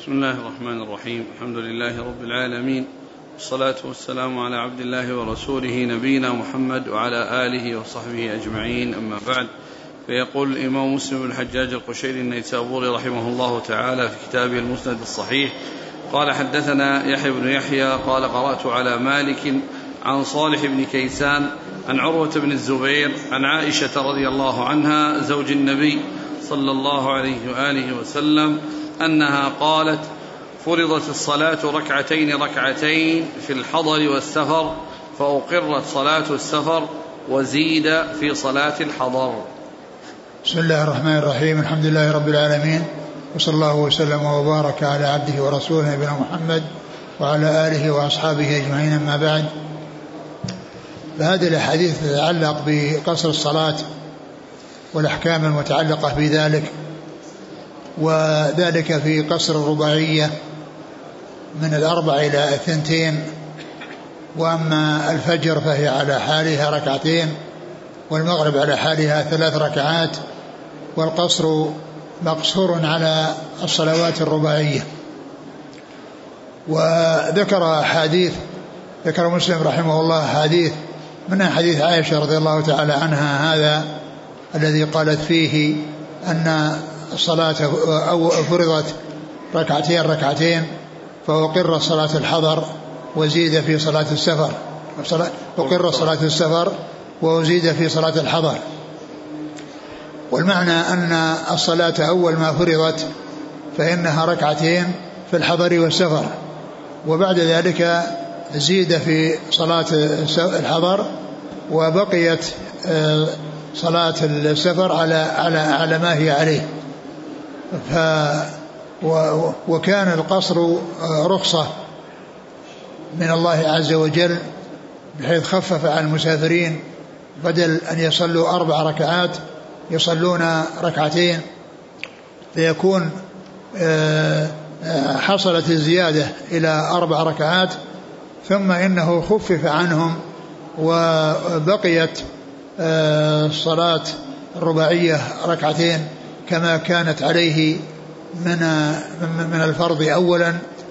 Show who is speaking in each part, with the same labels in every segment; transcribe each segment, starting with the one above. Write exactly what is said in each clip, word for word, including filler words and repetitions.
Speaker 1: بسم الله الرحمن الرحيم. الحمد لله رب العالمين، والصلاة والسلام على عبد الله ورسوله نبينا محمد وعلى آله وصحبه أجمعين، أما بعد. فيقول الإمام مسلم بن الحجاج القشيري النيسابوري رحمه الله تعالى في كتابه المسند الصحيح قال: حدثنا يحيى بن يحيى قال: قرأت على مالك عن صالح بن كيسان عن عروة بن الزبير عن عائشة رضي الله عنها زوج النبي صلى الله عليه وآله وسلم أنها قالت: فرضت الصلاة ركعتين ركعتين في الحضر والسفر، فأقرت صلاة السفر وزيد في صلاة الحضر.
Speaker 2: بسم الله الرحمن الرحيم. الحمد لله رب العالمين، وصلى الله وسلم وبارك على عبده ورسوله نبينا محمد وعلى آله وأصحابه أجمعين، أما بعد. فهذه الأحاديث تتعلق بقصر الصلاة والأحكام المتعلقة بذلك، وذلك في قصر الرباعية من الأربع إلى الثنتين، وأما الفجر فهي على حالها ركعتين، والمغرب على حالها ثلاث ركعات، والقصر مقصور على الصلوات الرباعية. وذكر حديث ذكر مسلم رحمه الله حديث من حديث عائشة رضي الله تعالى عنها، هذا الذي قالت فيه أن الصلاة أو فرضت ركعتين ركعتين فأقر صلاة الحضر وزيد في صلاة السفر، أقر صلاة السفر وزيد في صلاة الحضر. والمعنى أن الصلاة أول ما فرضت فإنها ركعتين في الحضر والسفر، وبعد ذلك زيد في صلاة الحضر، وبقيت صلاة السفر على على على ما هي عليه. ف وكان القصر رخصة من الله عز وجل، بحيث خفف عن المسافرين، بدل أن يصلوا أربع ركعات يصلون ركعتين، فيكون حصلت الزيادة إلى أربع ركعات، ثم إنه خفف عنهم وبقيت الصلاة الرباعية ركعتين كما كانت عليه من من الفرض أولا.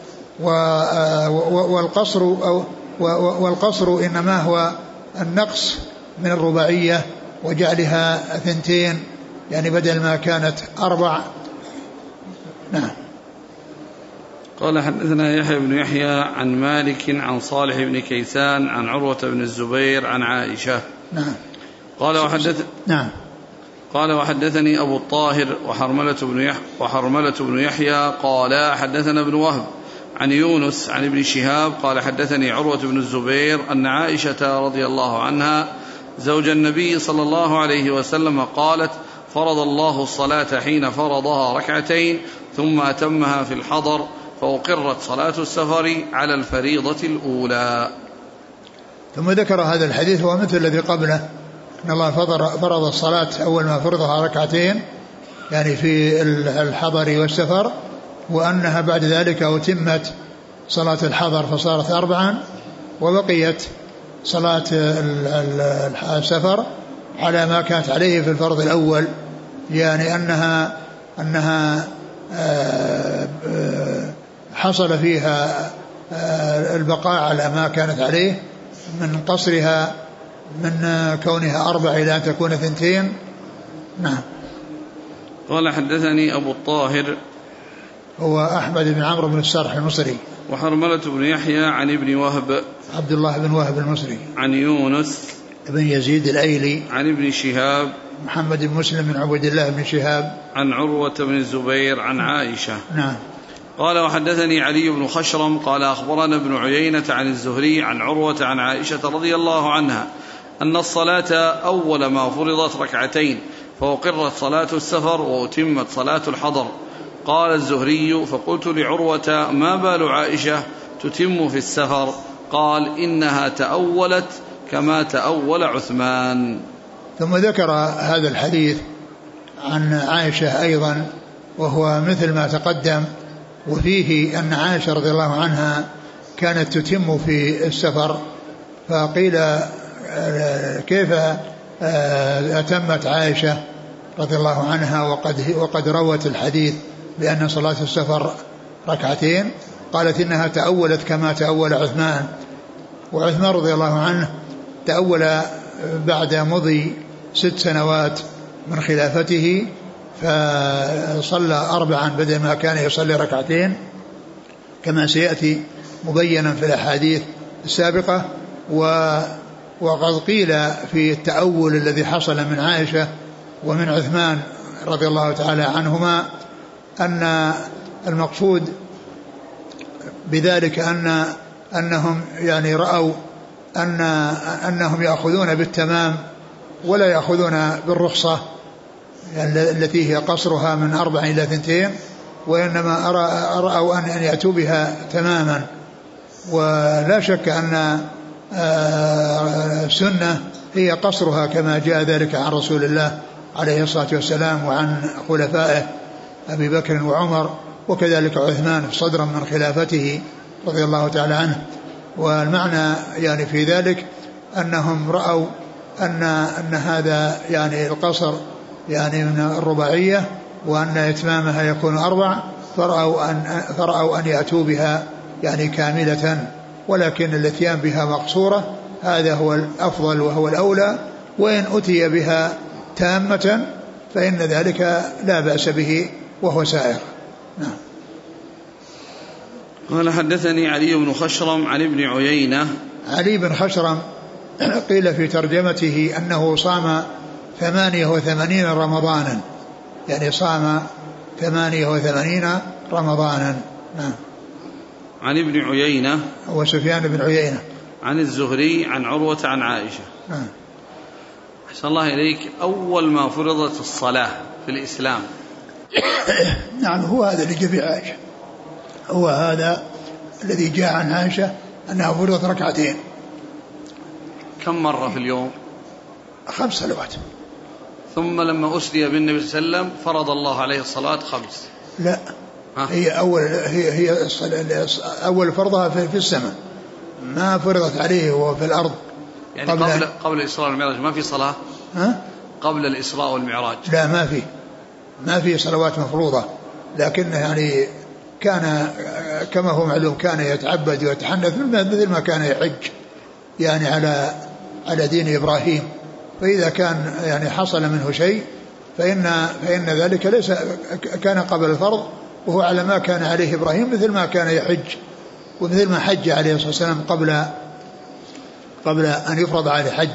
Speaker 2: والقصر أو والقصر إنما هو النقص من الرباعية وجعلها ثنتين، يعني بدل ما كانت أربع. نعم.
Speaker 1: قال: حدثنا يحيى بن يحيى عن مالك عن صالح بن كيسان عن عروة بن الزبير عن عائشة.
Speaker 2: نعم.
Speaker 1: قال وحدث
Speaker 2: نعم.
Speaker 1: قال: وحدثني أبو الطاهر وحرملة بن يحيى وحرملة بن يحيى قال: حدثنا ابن وهب عن يونس عن ابن شهاب قال: حدثني عروة بن الزبير أن عائشة رضي الله عنها زوج النبي صلى الله عليه وسلم قالت: فرض الله الصلاة حين فرضها ركعتين ثم أتمها في الحضر، فأقرت صلاة السفر على الفريضة الأولى.
Speaker 2: ثم ذكر هذا الحديث ومثل الذي قبله، أن الله فرض الصلاة أول ما فرضها ركعتين، يعني في الحضر والسفر، وأنها بعد ذلك أتمت صلاة الحضر فصارت أربعا، وبقيت صلاة السفر على ما كانت عليه في الفرض الأول، يعني أنها أنها حصل فيها البقاء على ما كانت عليه من قصرها، من كونها أربع إلى أن تكون ثنتين. نعم.
Speaker 1: قال: حدثني أبو الطاهر
Speaker 2: هو أحمد بن عمرو بن السرح المصري،
Speaker 1: وحرملة بن يحيى عن ابن وهب
Speaker 2: عبد الله بن وهب المصري،
Speaker 1: عن يونس
Speaker 2: بن يزيد الأيلي،
Speaker 1: عن ابن شهاب
Speaker 2: محمد بن مسلم بن عبد الله بن شهاب،
Speaker 1: عن عروة بن الزبير عن عائشة.
Speaker 2: نعم.
Speaker 1: قال: وحدثني علي بن خشرم قال: أخبرنا ابن عيينة عن الزهري عن عروة عن عائشة رضي الله عنها أن الصلاة أول ما فرضت ركعتين، فأقرت صلاة السفر وأتمت صلاة الحضر. قال الزهري: فقلت لعروة: ما بال عائشة تتم في السفر؟ قال: إنها تأولت كما تأول عثمان.
Speaker 2: ثم ذكر هذا الحديث عن عائشة أيضا، وهو مثل ما تقدم، وفيه أن عائشة رضي الله عنها كانت تتم في السفر، فقيل: كيف أتمت عائشة رضي الله عنها وقد, وقد روت الحديث بأن صلاة السفر ركعتين. قالت إنها تأولت كما تأول عثمان، وعثمان رضي الله عنه تأول بعد مضي ست سنوات من خلافته، فصلى أربعا بدل ما كان يصلي ركعتين كما سيأتي مبينا في الأحاديث السابقة. وقد قيل في التأول الذي حصل من عائشة ومن عثمان رضي الله تعالى عنهما أن المقصود بذلك أن أنهم يعني رأوا أن أنهم يأخذون بالتمام ولا يأخذون بالرخصة يعني التي هي قصرها من أربع إلى ثنتين، وإنما رأوا أن يأتوا بها تماما. ولا شك أن السنة هي قصرها كما جاء ذلك عن رسول الله عليه الصلاة والسلام وعن خلفائه أبي بكر وعمر وكذلك عثمان صدرا من خلافته رضي الله تعالى عنه. والمعنى يعني في ذلك أنهم رأوا أن, أن هذا يعني القصر يعني من الرباعية وأن إتمامها يكون أربع، فرأوا أن, فرأوا أن يأتوا بها يعني كاملة، ولكن الاتيان بها مقصورة هذا هو الأفضل وهو الأولى، وإن أتي بها تامة فإن ذلك لا بأس به وهو سائر. نعم.
Speaker 1: قال حدثني علي بن خشرم عن ابن عيينة.
Speaker 2: علي بن خشرم قيل في ترجمته أنه صام ثمانية وثمانين رمضانا، يعني صام ثمانية وثمانين رمضانا. نعم.
Speaker 1: عن ابن عيينة
Speaker 2: وسفيان بن عيينة
Speaker 1: عن الزهري عن عروة عن عائشة.
Speaker 2: نعم.
Speaker 1: أحسن الله إليك، أول ما فرضت الصلاة في الإسلام
Speaker 2: نعم هو هذا اللي جاء في عائشة، هو هذا الذي جاء عن عائشة أنها فرضت ركعتين.
Speaker 1: كم مرة في اليوم؟
Speaker 2: خمس صلوات.
Speaker 1: ثم لما أسري بالنبي صلى الله عليه وسلم فرض الله عليه الصلاة خمس.
Speaker 2: لا ها؟ هي أول هي هي أول فرضها في السماء، ما فرضت عليه وهو في الأرض.
Speaker 1: يعني قبل قبل, قبل الإسراء والمعراج ما في صلاة؟
Speaker 2: ها؟
Speaker 1: قبل الإسراء والمعراج
Speaker 2: لا ما في ما في صلوات مفروضة، لكنه يعني كان كما هو معلوم كان يتعبد ويتحنث مثل ما كان يحج يعني على على دين إبراهيم. فإذا كان يعني حصل منه شيء فإن فإن ذلك ليس كان قبل الفرض، وهو على ما كان عليه إبراهيم مثل ما كان يحج ومثل ما حج عليه الصلاة والسلام قبل قبل أن يفرض عليه حج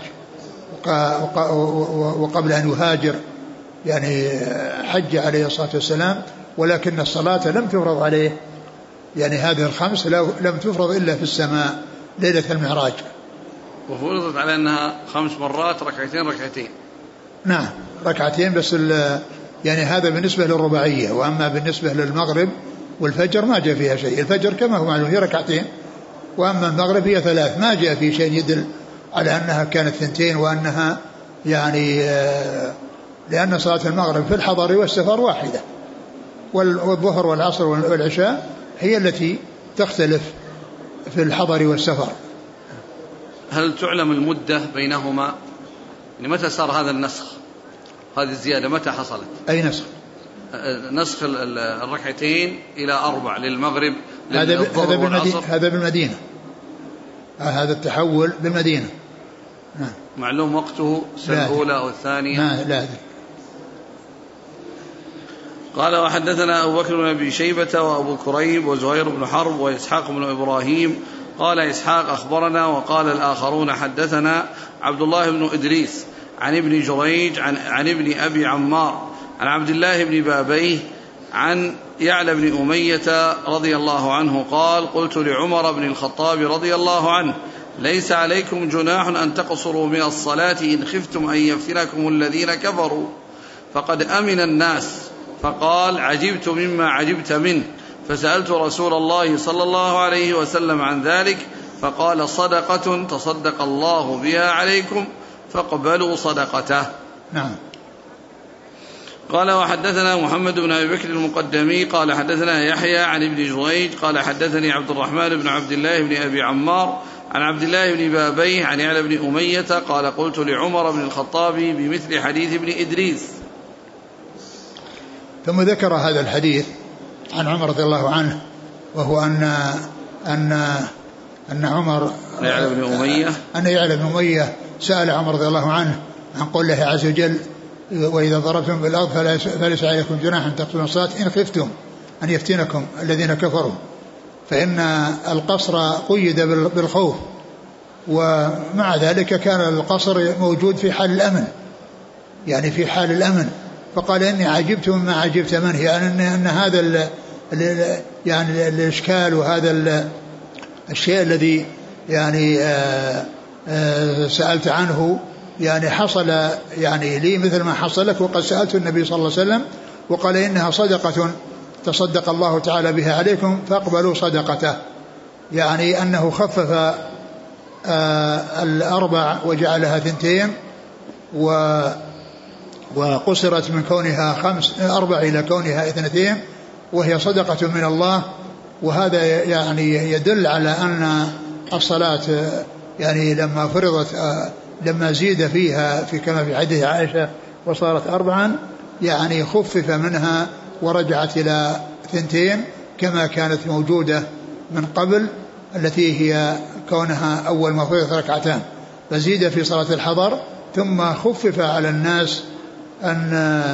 Speaker 2: وقبل أن يهاجر، يعني حج عليه الصلاة والسلام، ولكن الصلاة لم تفرض عليه، يعني هذه الخمس لم تفرض إلا في السماء ليلة المعراج.
Speaker 1: وفرضت على أنها خمس مرات ركعتين ركعتين.
Speaker 2: نعم ركعتين بس، يعني هذا بالنسبة للرباعية، وأما بالنسبة للمغرب والفجر ما جاء فيها شيء. الفجر كما هو معلوم هي ركعتين، وأما المغرب هي ثلاث، ما جاء فيه شيء يدل على أنها كانت ثنتين، وأنها يعني لأن صلاة المغرب في الحضر والسفر واحدة، والظهر والعصر والعشاء هي التي تختلف في الحضر والسفر.
Speaker 1: هل تعلم المدة بينهما؟ متى صار هذا النسخ، هذه الزيادة متى حصلت؟
Speaker 2: أي نسخ؟
Speaker 1: نسخ الركعتين إلى أربع للمغرب
Speaker 2: هذا هذا بالمدينة، هذا بالمدينة، هذا التحول بالمدينة. نعم.
Speaker 1: معلوم وقته السنة الأولى أو الثانية؟
Speaker 2: لا لا.
Speaker 1: قال وحدثنا أبو بكر بن أبي شيبة وأبو كريب وزهير بن حرب وإسحاق بن إبراهيم. قال إسحاق أخبرنا، وقال الآخرون حدثنا عبد الله بن إدريس عن ابن جريج عن, عن ابن أبي عمار عن عبد الله بن بابيه عن يعلى بن أمية رضي الله عنه قال قلت لعمر بن الخطاب رضي الله عنه ليس عليكم جناح أن تقصروا من الصلاة إن خفتم أن يفتنكم الذين كفروا فقد أمن الناس. فقال عجبت مما عجبت منه، فسألت رسول الله صلى الله عليه وسلم عن ذلك فقال صدقة تصدق الله بها عليكم فاقبلوا صدقته.
Speaker 2: نعم.
Speaker 1: قال وحدثنا محمد بن أبي بكر المقدمي قال حدثنا يحيى عن ابن جريج قال حدثني عبد الرحمن بن عبد الله بن أبي عمار عن عبد الله بن بابيه عن يعلى بن أمية قال قلت لعمر بن الخطاب بمثل حديث ابن إدريس.
Speaker 2: ثم ذكر هذا الحديث عن عمر رضي الله عنه وهو أن أن أن عمر
Speaker 1: يعلى بن أمية
Speaker 2: أن يعلى بن أمية سأل عمر رضي الله عنه عن قول الله عز وجل وإذا ضربتم بالأرض فليس عليكم جناح أن تقصروا الصلاة إن خفتم أن يفتنكم الذين كفروا، فإن القصر قيد بالخوف، ومع ذلك كان القصر موجود في حال الأمن، يعني في حال الأمن. فقال إني عجبت مما عجبت منه، يعني أن هذا ال ال يعني الإشكال وهذا ال الشيء الذي يعني آآ آآ سألت عنه يعني حصل يعني لي مثل ما حصل لك، وقد سألت النبي صلى الله عليه وسلم وقال إنها صدقة تصدق الله تعالى بها عليكم فاقبلوا صدقته، يعني أنه خفف الأربع وجعلها ثنتين وقصرت من كونها خمس أربع إلى كونها اثنتين، وهي صدقة من الله. وهذا يعني يدل على أن الصلاة يعني لما فرضت لما زيد فيها في كما في حديث عائشة وصارت أربعا يعني خفف منها ورجعت إلى ثنتين كما كانت موجودة من قبل، التي هي كونها أول ما فرضت ركعتان، فزيد في صلاة الحضر ثم خفف على الناس أن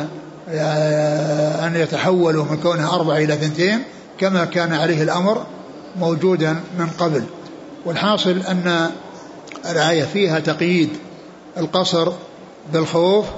Speaker 2: أن يتحولوا من كونها أربع إلى ثنتين كما كان عليه الأمر موجودا من قبل. والحاصل أن الآية فيها تقييد القصر بالخوف،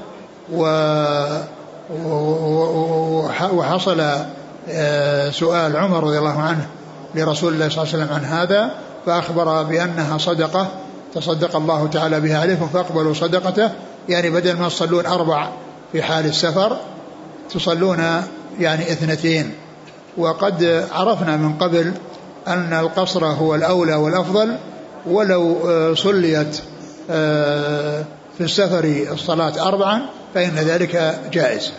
Speaker 2: وحصل سؤال عمر رضي الله عنه لرسول الله صلى الله عليه وسلم عن هذا، فأخبر بأنها صدقة تصدق الله تعالى بها عليكم فاقبلوا صدقته، يعني بدل ما تصلون أربع في حال السفر تصلون يعني اثنتين. وقد عرفنا من قبل أن القصر هو الأولى والأفضل، ولو صليت في السفر الصلاة أربعا فإن ذلك جائز.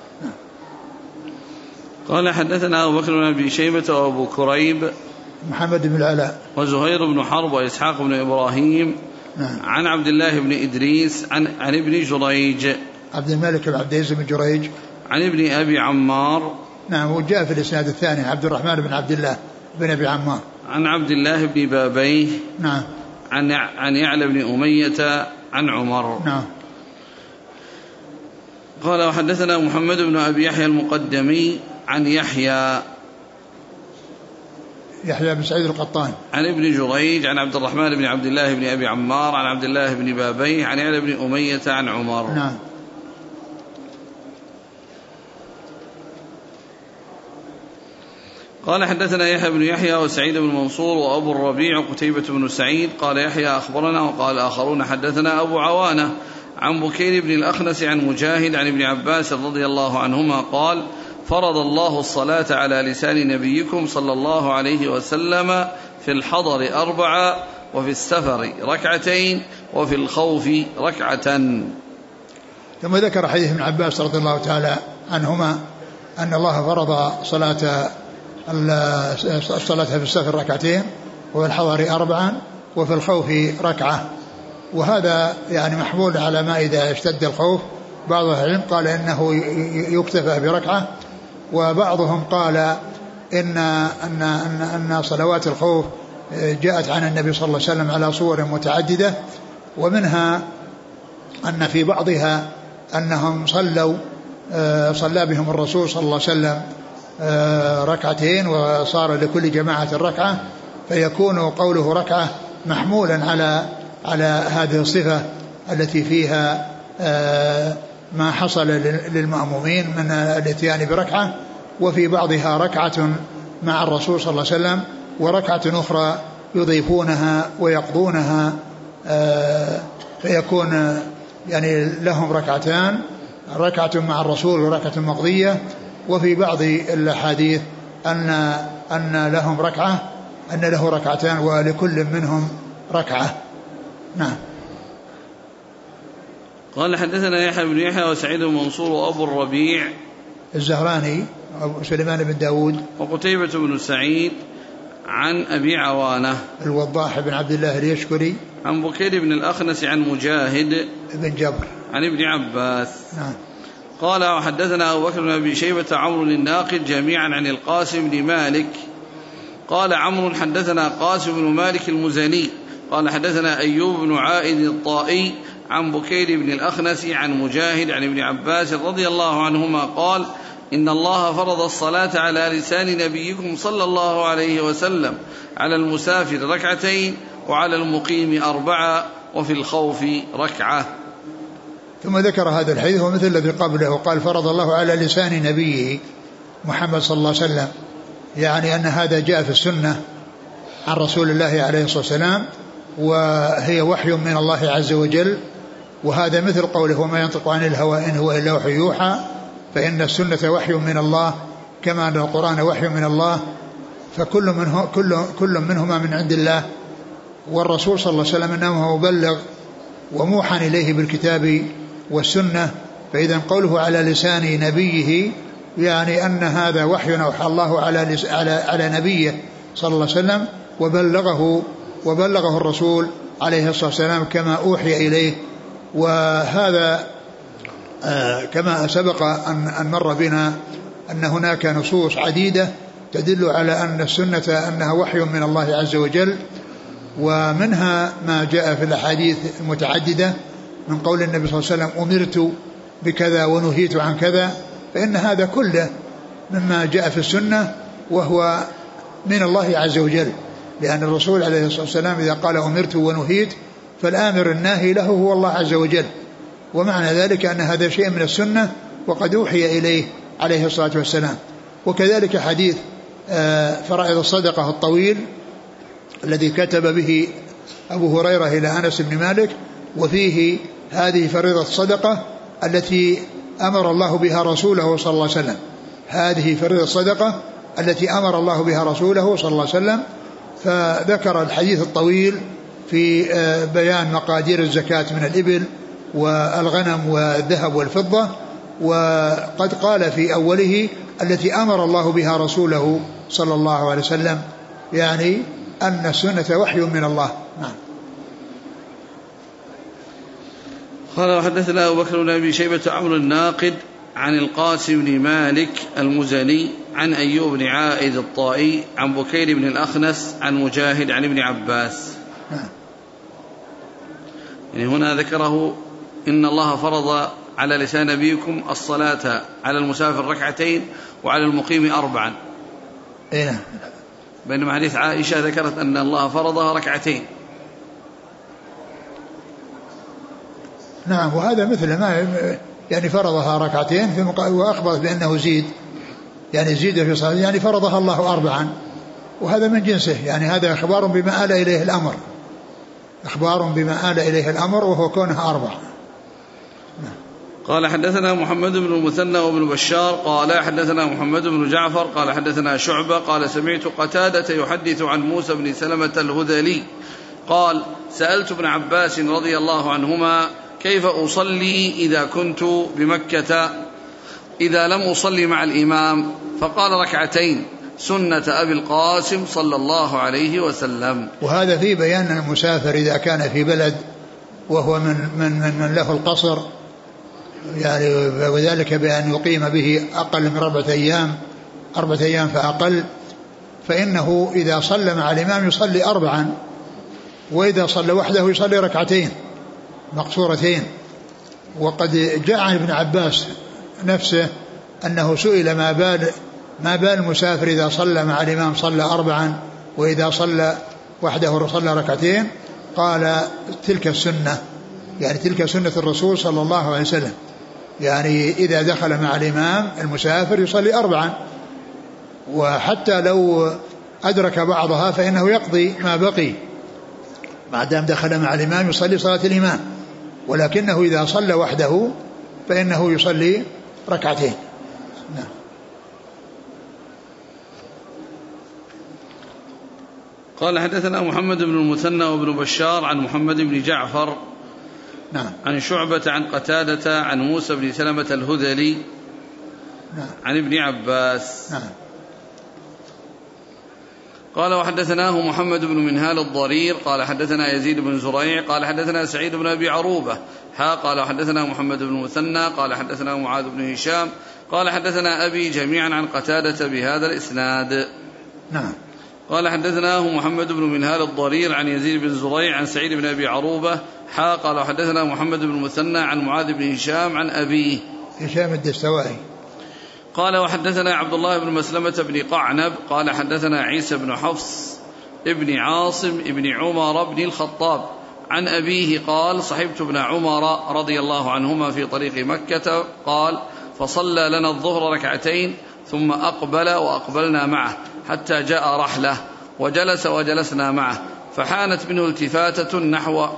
Speaker 1: قال حدثنا أبو بكر بن أبي شيبة وأبو كريب
Speaker 2: محمد بن العلاء
Speaker 1: وزهير بن حرب وإسحاق بن إبراهيم
Speaker 2: نعم.
Speaker 1: عن عبد الله بن إدريس عن, عن ابن جريج
Speaker 2: عبد الملك بن عبد العزيز بن جريج
Speaker 1: عن ابن أبي عمار
Speaker 2: نعم، وجاء في الإسناد الثاني عبد الرحمن بن عبد الله بن أبي عمار
Speaker 1: عن عبد الله بن بابيه
Speaker 2: نعم
Speaker 1: عن عن يعلى بن أمية عن عمر
Speaker 2: نعم.
Speaker 1: قال وحدثنا محمد بن أبي يحيى المقدمي عن يحيى
Speaker 2: يحيى بن سعيد القطان
Speaker 1: عن ابن جريج عن عبد الرحمن بن عبد الله بن أبي عمار عن عبد الله بن بابيه عن يعلى بن أمية عن عمر
Speaker 2: نعم.
Speaker 1: قال حدثنا يحيى بن يحيى وسعيد بن منصور وأبو الربيع وقتيبة بن سعيد قال يحيى أخبرنا وقال آخرون حدثنا أبو عوانة عن بكير بن الأخنس عن مجاهد عن ابن عباس رضي الله عنهما قال فرض الله الصلاة على لسان نبيكم صلى الله عليه وسلم في الحضر أربعة وفي السفر ركعتين وفي الخوف ركعة.
Speaker 2: ثم ذكر حديث ابن عباس رضي الله تعالى عنهما أن الله فرض صلاة الصلاة في السفر ركعتين وفي الحضر أربعا وفي الخوف ركعة، وهذا يعني محمول على ما إذا اشتد الخوف. بعض العلم قال إنه يكتفى بركعة، وبعضهم قال إن أن أن أن صلوات الخوف جاءت عن النبي صلى الله عليه وسلم على صور متعددة، ومنها أن في بعضها أنهم صلوا صلى بهم الرسول صلى الله عليه وسلم ركعتين وصار لكل جماعة ركعة، فيكون قوله ركعة محمولا على على هذه الصفة التي فيها ما حصل للمأمومين من الاتيان بركعة، وفي بعضها ركعة مع الرسول صلى الله عليه وسلم وركعة أخرى يضيفونها ويقضونها، فيكون يعني لهم ركعتان، ركعة مع الرسول وركعة مقضية. وفي بعض الحديث أن أن لهم ركعة أن له ركعتان ولكل منهم ركعة. نعم.
Speaker 1: قال حدثنا يحيى بن يحيى وسعيد بن منصور وأبو الربيع
Speaker 2: الزهراني وسليمان بن داود
Speaker 1: وقتيبة بن سعيد عن أبي عوانة
Speaker 2: الوضاح بن عبد الله اليشكري
Speaker 1: عن بكير بن الأخنس عن مجاهد
Speaker 2: بن جبر
Speaker 1: عن ابن عباس.
Speaker 2: نعم.
Speaker 1: قال وحدثنا أبو بكر بن أبي شيبة عمرو الناقد جميعا عن القاسم بن مالك قال عمرو حدثنا قاسم بن مالك المزني قال حدثنا أيوب بن عائد الطائي عن بكير بن الأخنس عن مجاهد عن ابن عباس رضي الله عنهما قال إن الله فرض الصلاة على لسان نبيكم صلى الله عليه وسلم على المسافر ركعتين وعلى المقيم أربعة وفي الخوف ركعة.
Speaker 2: ثم ذكر هذا الحديث ومثل الذي قبله وقال فرض الله على لسان نبيه محمد صلى الله عليه وسلم، يعني أن هذا جاء في السنة عن رسول الله عليه الصلاة والسلام وهي وحي من الله عز وجل، وهذا مثل قوله وما ينطق عن الهوى إن هو إلا وحي يوحى، فإن السنة وحي من الله كما أن القرآن وحي من الله، فكل منه كل كل منهما من عند الله، والرسول صلى الله عليه وسلم إنه مبلغ وموحى إليه بالكتاب والسنة. فإذا قوله على لسان نبيه يعني أن هذا وحي أوحى الله على على على نبيه صلى الله عليه وسلم وبلغه وبلغه الرسول عليه الصلاة والسلام كما أوحي إليه. وهذا آه كما سبق أن, أن مر بنا أن هناك نصوص عديدة تدل على أن السنة أنها وحي من الله عز وجل، ومنها ما جاء في الأحاديث المتعددة من قول النبي صلى الله عليه وسلم أمرت بكذا ونهيت عن كذا، فإن هذا كله مما جاء في السنة وهو من الله عز وجل، لأن الرسول عليه الصلاة والسلام إذا قال أمرت ونهيت فالآمر الناهي له هو الله عز وجل، ومعنى ذلك أن هذا شيء من السنة وقد أوحي إليه عليه الصلاة والسلام. وكذلك حديث فرائض الصدقة الطويل الذي كتب به أبو هريرة إلى أنس بن مالك، وفيه هذه فريضة الصدقة التي أمر الله بها رسوله صلى الله عليه وسلم، هذه فريضة الصدقة التي أمر الله بها رسوله صلى الله عليه وسلم. فذكر الحديث الطويل في بيان مقادير الزكاة من الإبل والغنم والذهب والفضة، وقد قال في أوله التي أمر الله بها رسوله صلى الله عليه وسلم، يعني أن السنة وحي من الله. نعم.
Speaker 1: قال وحدثنا أبو بكر بن أبي شيبة عمرو الناقد عن القاسم بن مالك المزني عن أيوب بن عائد الطائي عن بكير بن الأخنس عن مجاهد عن ابن عباس.
Speaker 2: نعم.
Speaker 1: يعني هنا ذكره إن الله فرض على لسان نبيكم الصلاة على المسافر ركعتين وعلى المقيم أربعا.
Speaker 2: إيه.
Speaker 1: بينما حديث عائشة ذكرت أن الله فرضها ركعتين.
Speaker 2: نعم. وهذا مثل ما يعني فرضها ركعتين في مق... وأخبرت بأنه زيد، يعني زيد في صلاة، يعني فرضها الله أربعا، وهذا من جنسه، يعني هذا إخبار بما آل إليه الأمر، إخبار بما آل إليه الأمر وهو كونها أربع.
Speaker 1: قال حدثنا محمد بن المثنى وابن بشار قال حدثنا محمد بن جعفر قال حدثنا شعبة قال سمعت قتادة يحدث عن موسى بن سلمة الهذلي قال سألت ابن عباس رضي الله عنهما كيف أصلي إذا كنت بمكة إذا لم أصلي مع الإمام، فقال ركعتين سنة أبي القاسم صلى الله عليه وسلم.
Speaker 2: وهذا في بيان المسافر إذا كان في بلد وهو من, من, من, من له القصر، يعني وذلك بأن يقيم به أقل من أربعة أيام أربعة أيام فأقل، فإنه إذا صلى مع الإمام يصلي أربعا، وإذا صلى وحده يصلي ركعتين مقصورتين. وقد جاء عن ابن عباس نفسه أنه سئل ما بال ما بال المسافر إذا صلى مع الإمام صلى أربعا وإذا صلى وحده صلى ركعتين، قال تلك السنة، يعني تلك سنة الرسول صلى الله عليه وسلم، يعني إذا دخل مع الإمام المسافر يصلي أربعا، وحتى لو أدرك بعضها فإنه يقضي ما بقي ما دام دخل مع الإمام يصلي صلاة الإمام، ولكنه إذا صلى وحده فإنه يصلي ركعتين. نعم.
Speaker 1: قال حدثنا محمد بن المثنى وابن بشار عن محمد بن جعفر
Speaker 2: نعم.
Speaker 1: عن شعبة عن قتادة عن موسى بن سلمة الهذلي
Speaker 2: نعم.
Speaker 1: عن ابن عباس.
Speaker 2: نعم.
Speaker 1: قال وحدثناه محمد بن منهال الضرير قال حدثنا يزيد بن زريع قال حدثنا سعيد بن أبي عروبة ها قال حدثنا محمد بن مثنى قال حدثنا معاذ بن هشام قال حدثنا أبي جميعا عن قتادة بهذا الإسناد.
Speaker 2: نعم.
Speaker 1: قال حدثناه محمد بن منهال الضرير عن يزيد بن زريع عن سعيد بن أبي عروبة حا قال حدثنا محمد بن مثنى عن معاذ بن هشام عن أبيه
Speaker 2: هشام الدستوائي
Speaker 1: قال وحدثنا عبد الله بن مسلمة بن قعنب قال حدثنا عيسى بن حفص ابن عاصم ابن عمر بن الخطاب عن أبيه قال صحبت ابن عمر رضي الله عنهما في طريق مكة قال فصلى لنا الظهر ركعتين ثم أقبل وأقبلنا معه حتى جاء رحلة وجلس وجلسنا معه فحانت منه التفاتة نحو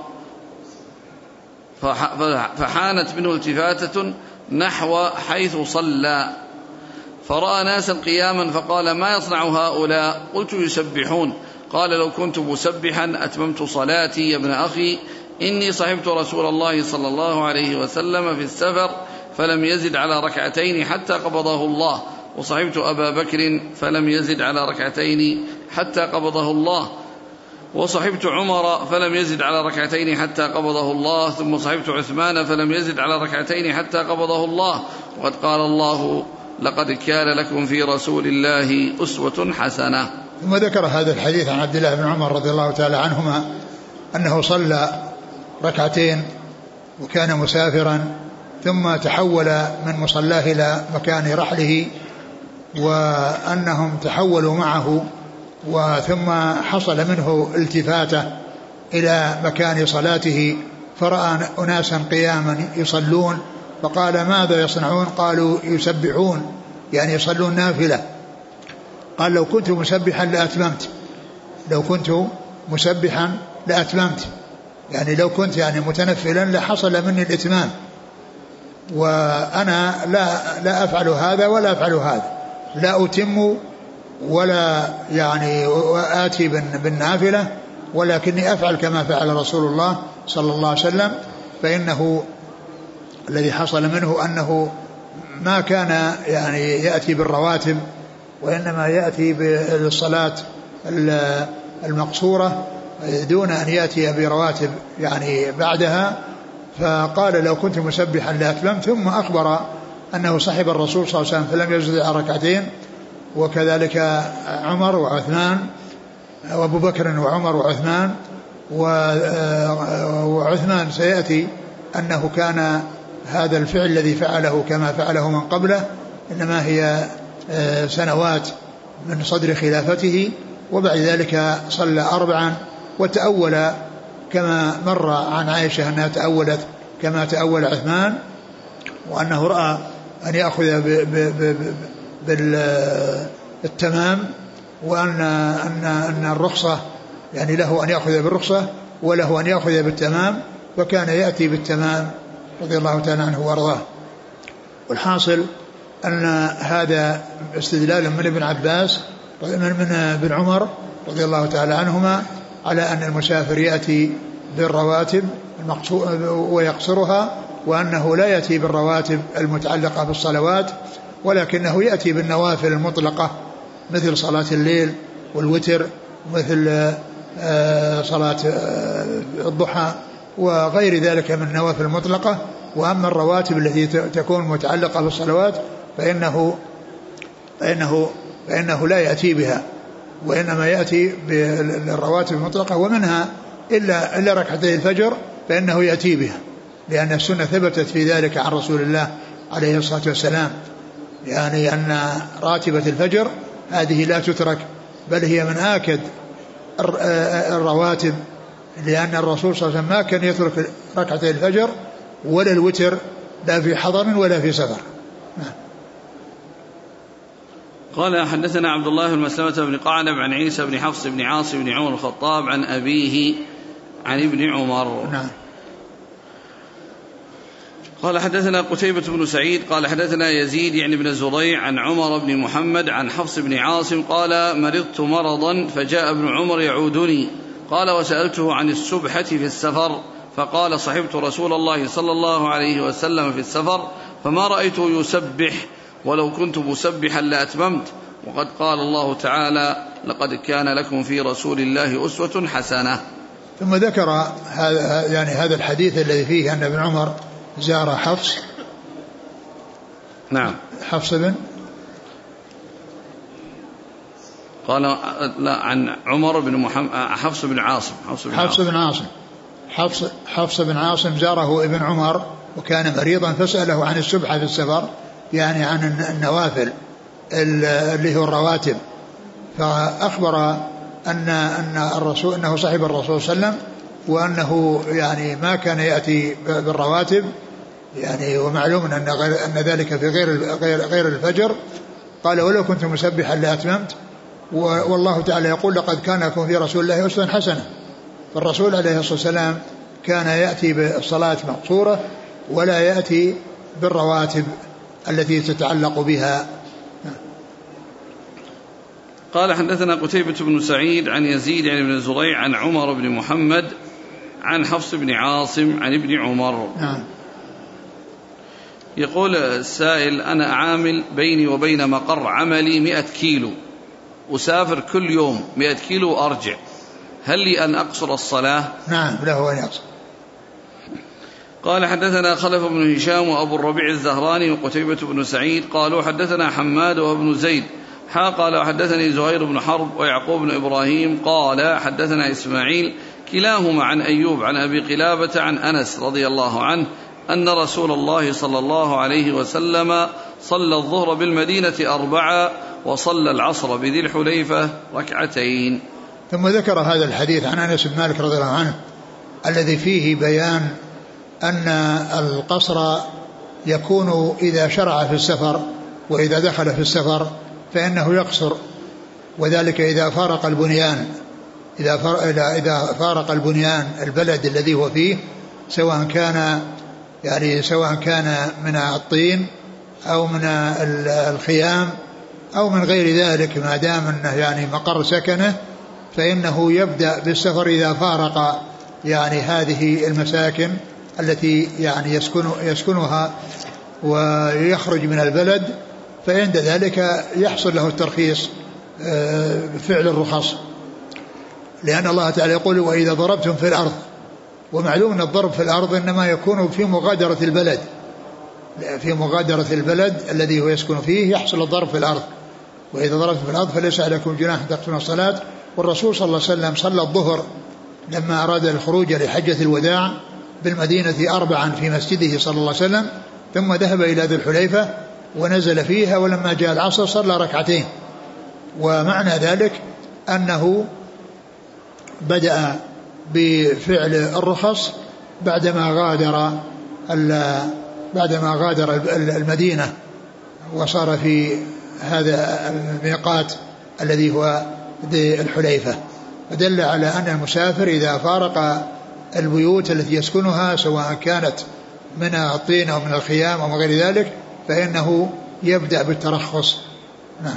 Speaker 1: فحانت منه التفاتة نحو حيث صلى فرأى ناسا قياما فقال ما يصنع هؤلاء؟ قلت يسبحون. قال لو كنت مسبحا أتممت صلاتي يا ابن أخي إني صحبت رسول الله صلى الله عليه وسلم في السفر فلم يزد على ركعتين حتى قبضه الله وصحبت أبا بكر فلم يزد على ركعتين حتى قبضه الله وصحبت عمر فلم يزد على ركعتين حتى قبضه الله ثم صحبت عثمان فلم يزد على ركعتين حتى قبضه الله وقد قال الله لقد كان لكم في رسول الله أسوة حسنة.
Speaker 2: ثم ذكر هذا الحديث عن عبد الله بن عمر رضي الله تعالى عنهما أنه صلى ركعتين وكان مسافرا ثم تحول من مصلاه إلى مكان رحله وأنهم تحولوا معه وثم حصل منه التفاتة إلى مكان صلاته فرأى أناسا قياما يصلون فقال ماذا يصنعون؟ قالوا يسبحون يعني يصلون نافلة. قال لو كنت مسبحا لأتممت لو كنت مسبحا لأتممت يعني لو كنت يعني متنفلا لحصل مني الإتمام وأنا لا, لا أفعل هذا ولا أفعل هذا لا أتم ولا يعني آتي بالنافلة ولكني أفعل كما فعل رسول الله صلى الله عليه وسلم. فإنه الذي حصل منه أنه ما كان يعني يأتي بالرواتب وإنما يأتي بالصلاة المقصورة دون أن يأتي برواتب يعني بعدها. فقال لو كنت مسبحا لأتممت ثم أخبر أنه صحب الرسول صلى الله عليه وسلم فلم يزد على ركعتين وكذلك عمر وعثمان وأبو بكر وعمر وعثمان وعثمان سيأتي أنه كان هذا الفعل الذي فعله كما فعله من قبله إنما هي سنوات من صدر خلافته وبعد ذلك صلى أربعا وتأول كما مر عن عائشة أنها تأولت كما تأول عثمان وأنه رأى أن يأخذ بالتمام وأن أن أن الرخصة يعني له أن يأخذ بالرخصة وله أن يأخذ بالتمام فكان يأتي بالتمام رضي الله تعالى عنه وارضاه. والحاصل أن هذا استدلال من ابن عباس من ابن عمر رضي الله تعالى عنهما على أن المسافر يأتي بالرواتب ويقصرها وأنه لا يأتي بالرواتب المتعلقة بالصلوات ولكنه يأتي بالنوافل المطلقة مثل صلاة الليل والوتر مثل صلاة الضحى وغير ذلك من النوافل المطلقة. وأما الرواتب التي تكون متعلقة بالصلوات فإنه, فإنه, فإنه لا يأتي بها وإنما يأتي بالرواتب المطلقة ومنها إلا, إلا ركعتي الفجر فإنه يأتي بها لأن السنة ثبتت في ذلك عن رسول الله عليه الصلاة والسلام يعني أن راتبة الفجر هذه لا تترك بل هي من آكد الرواتب لأن الرسول صلى الله عليه وسلم ما كان يترك ركعتي الفجر ولا الوتر لا في حضر ولا في سفر.
Speaker 1: قال حدثنا عبد الله بن مسلمة بن قعنب عن عيسى بن حفص بن عاصم بن عمر الخطاب عن أبيه عن ابن عمر.
Speaker 2: نعم.
Speaker 1: قال حدثنا قتيبة بن سعيد قال حدثنا يزيد يعني بن زريع عن عمر بن محمد عن حفص بن عاصم قال مرضت مرضا فجاء ابن عمر يعودني قال وسألته عن السبحة في السفر فقال صحبت رسول الله صلى الله عليه وسلم في السفر فما رأيته يسبح ولو كنت مسبحا لأتممت وقد قال الله تعالى لقد كان لكم في رسول الله أسوة حسنة.
Speaker 2: ثم ذكر هذا يعني هذا الحديث الذي فيه أن ابن عمر زار حفص.
Speaker 1: نعم.
Speaker 2: حفص بن
Speaker 1: قال لا عن عمر بن محمد حفص بن عاصم حفص بن
Speaker 2: حفص بن عاصم حفص, حفص بن عاصم زاره ابن عمر وكان مريضا فسأله عن السبحة في السفر، يعني عن النوافل اللي هو الرواتب، فأخبر أن أن الرسول أنه صاحب الرسول صلى الله عليه وسلم وأنه يعني ما كان يأتي بالرواتب، يعني ومعلوم أن أن ذلك في غير غير غير الفجر. قال ولو كنت مسبحا لأتممت، والله تعالى يقول لقد كان لكم في رسول الله أسوة حسنة. فالرسول عليه الصلاة والسلام كان يأتي بالصلاة مقصورة ولا يأتي بالرواتب التي تتعلق بها.
Speaker 1: قال حدثنا قتيبة بن سعيد عن يزيد عن ابن زريع عن عمر بن محمد عن حفص بن عاصم عن ابن عمر.
Speaker 2: نعم.
Speaker 1: يقول السائل أنا عامل بيني وبين مقر عملي مئة كيلو، أسافر كل يوم مئة كيلو وأرجع، هل لي أن أقصر الصلاة؟
Speaker 2: نعم له أن يقصر.
Speaker 1: قال حدثنا خلف بن هشام وأبو الربيع الزهراني وقتيبة بن سعيد قالوا حدثنا حماد وابن زيد حا قال حدثني زهير بن حرب ويعقوب بن إبراهيم قال حدثنا إسماعيل كلاهما عن أيوب عن أبي قلابة عن أنس رضي الله عنه أن رسول الله صلى الله عليه وسلم صلى الظهر بالمدينة أربعة وصلى العصر بذي الحليفة ركعتين.
Speaker 2: ثم ذكر هذا الحديث عن أنس بن مالك رضي الله عنه الذي فيه بيان أن القصر يكون إذا شرع في السفر، وإذا دخل في السفر فإنه يقصر، وذلك إذا فارق البنيان إذا فارق البنيان البلد الذي هو فيه، سواء كان يعني سواء كان من الطين أو من الخيام أو من غير ذلك، ما دام أنه يعني مقر سكنه فإنه يبدأ بالسفر إذا فارق يعني هذه المساكن التي يعني يسكن يسكنها ويخرج من البلد، فعند ذلك يحصل له الترخيص بفعل الرخص، لأن الله تعالى يقول وإذا ضربتم في الأرض، ومعلوم أن الضرب في الأرض إنما يكون في مغادرة البلد، في مغادرة البلد الذي هو يسكن فيه يحصل الضرب في الأرض. وإذا ضربتم في الأرض فليس عليكم جناح تقصروا الصلاة. والرسول صلى الله عليه وسلم صلى الظهر لما أراد الخروج لحجة الوداع بالمدينة أربعا في مسجده صلى الله عليه وسلم، ثم ذهب إلى ذي الحليفة ونزل فيها، ولما جاء العصر صلى ركعتين. ومعنى ذلك أنه بدأ بفعل الرخص بعدما غادر بعدما غادر المدينة وصار في هذا الميقات الذي هو ذي الحليفة، فدل على أن المسافر إذا فارق البيوت التي يسكنها سواء كانت من الطين أو من الخيام أو من غير ذلك فإنه يبدأ بالترخص. نعم.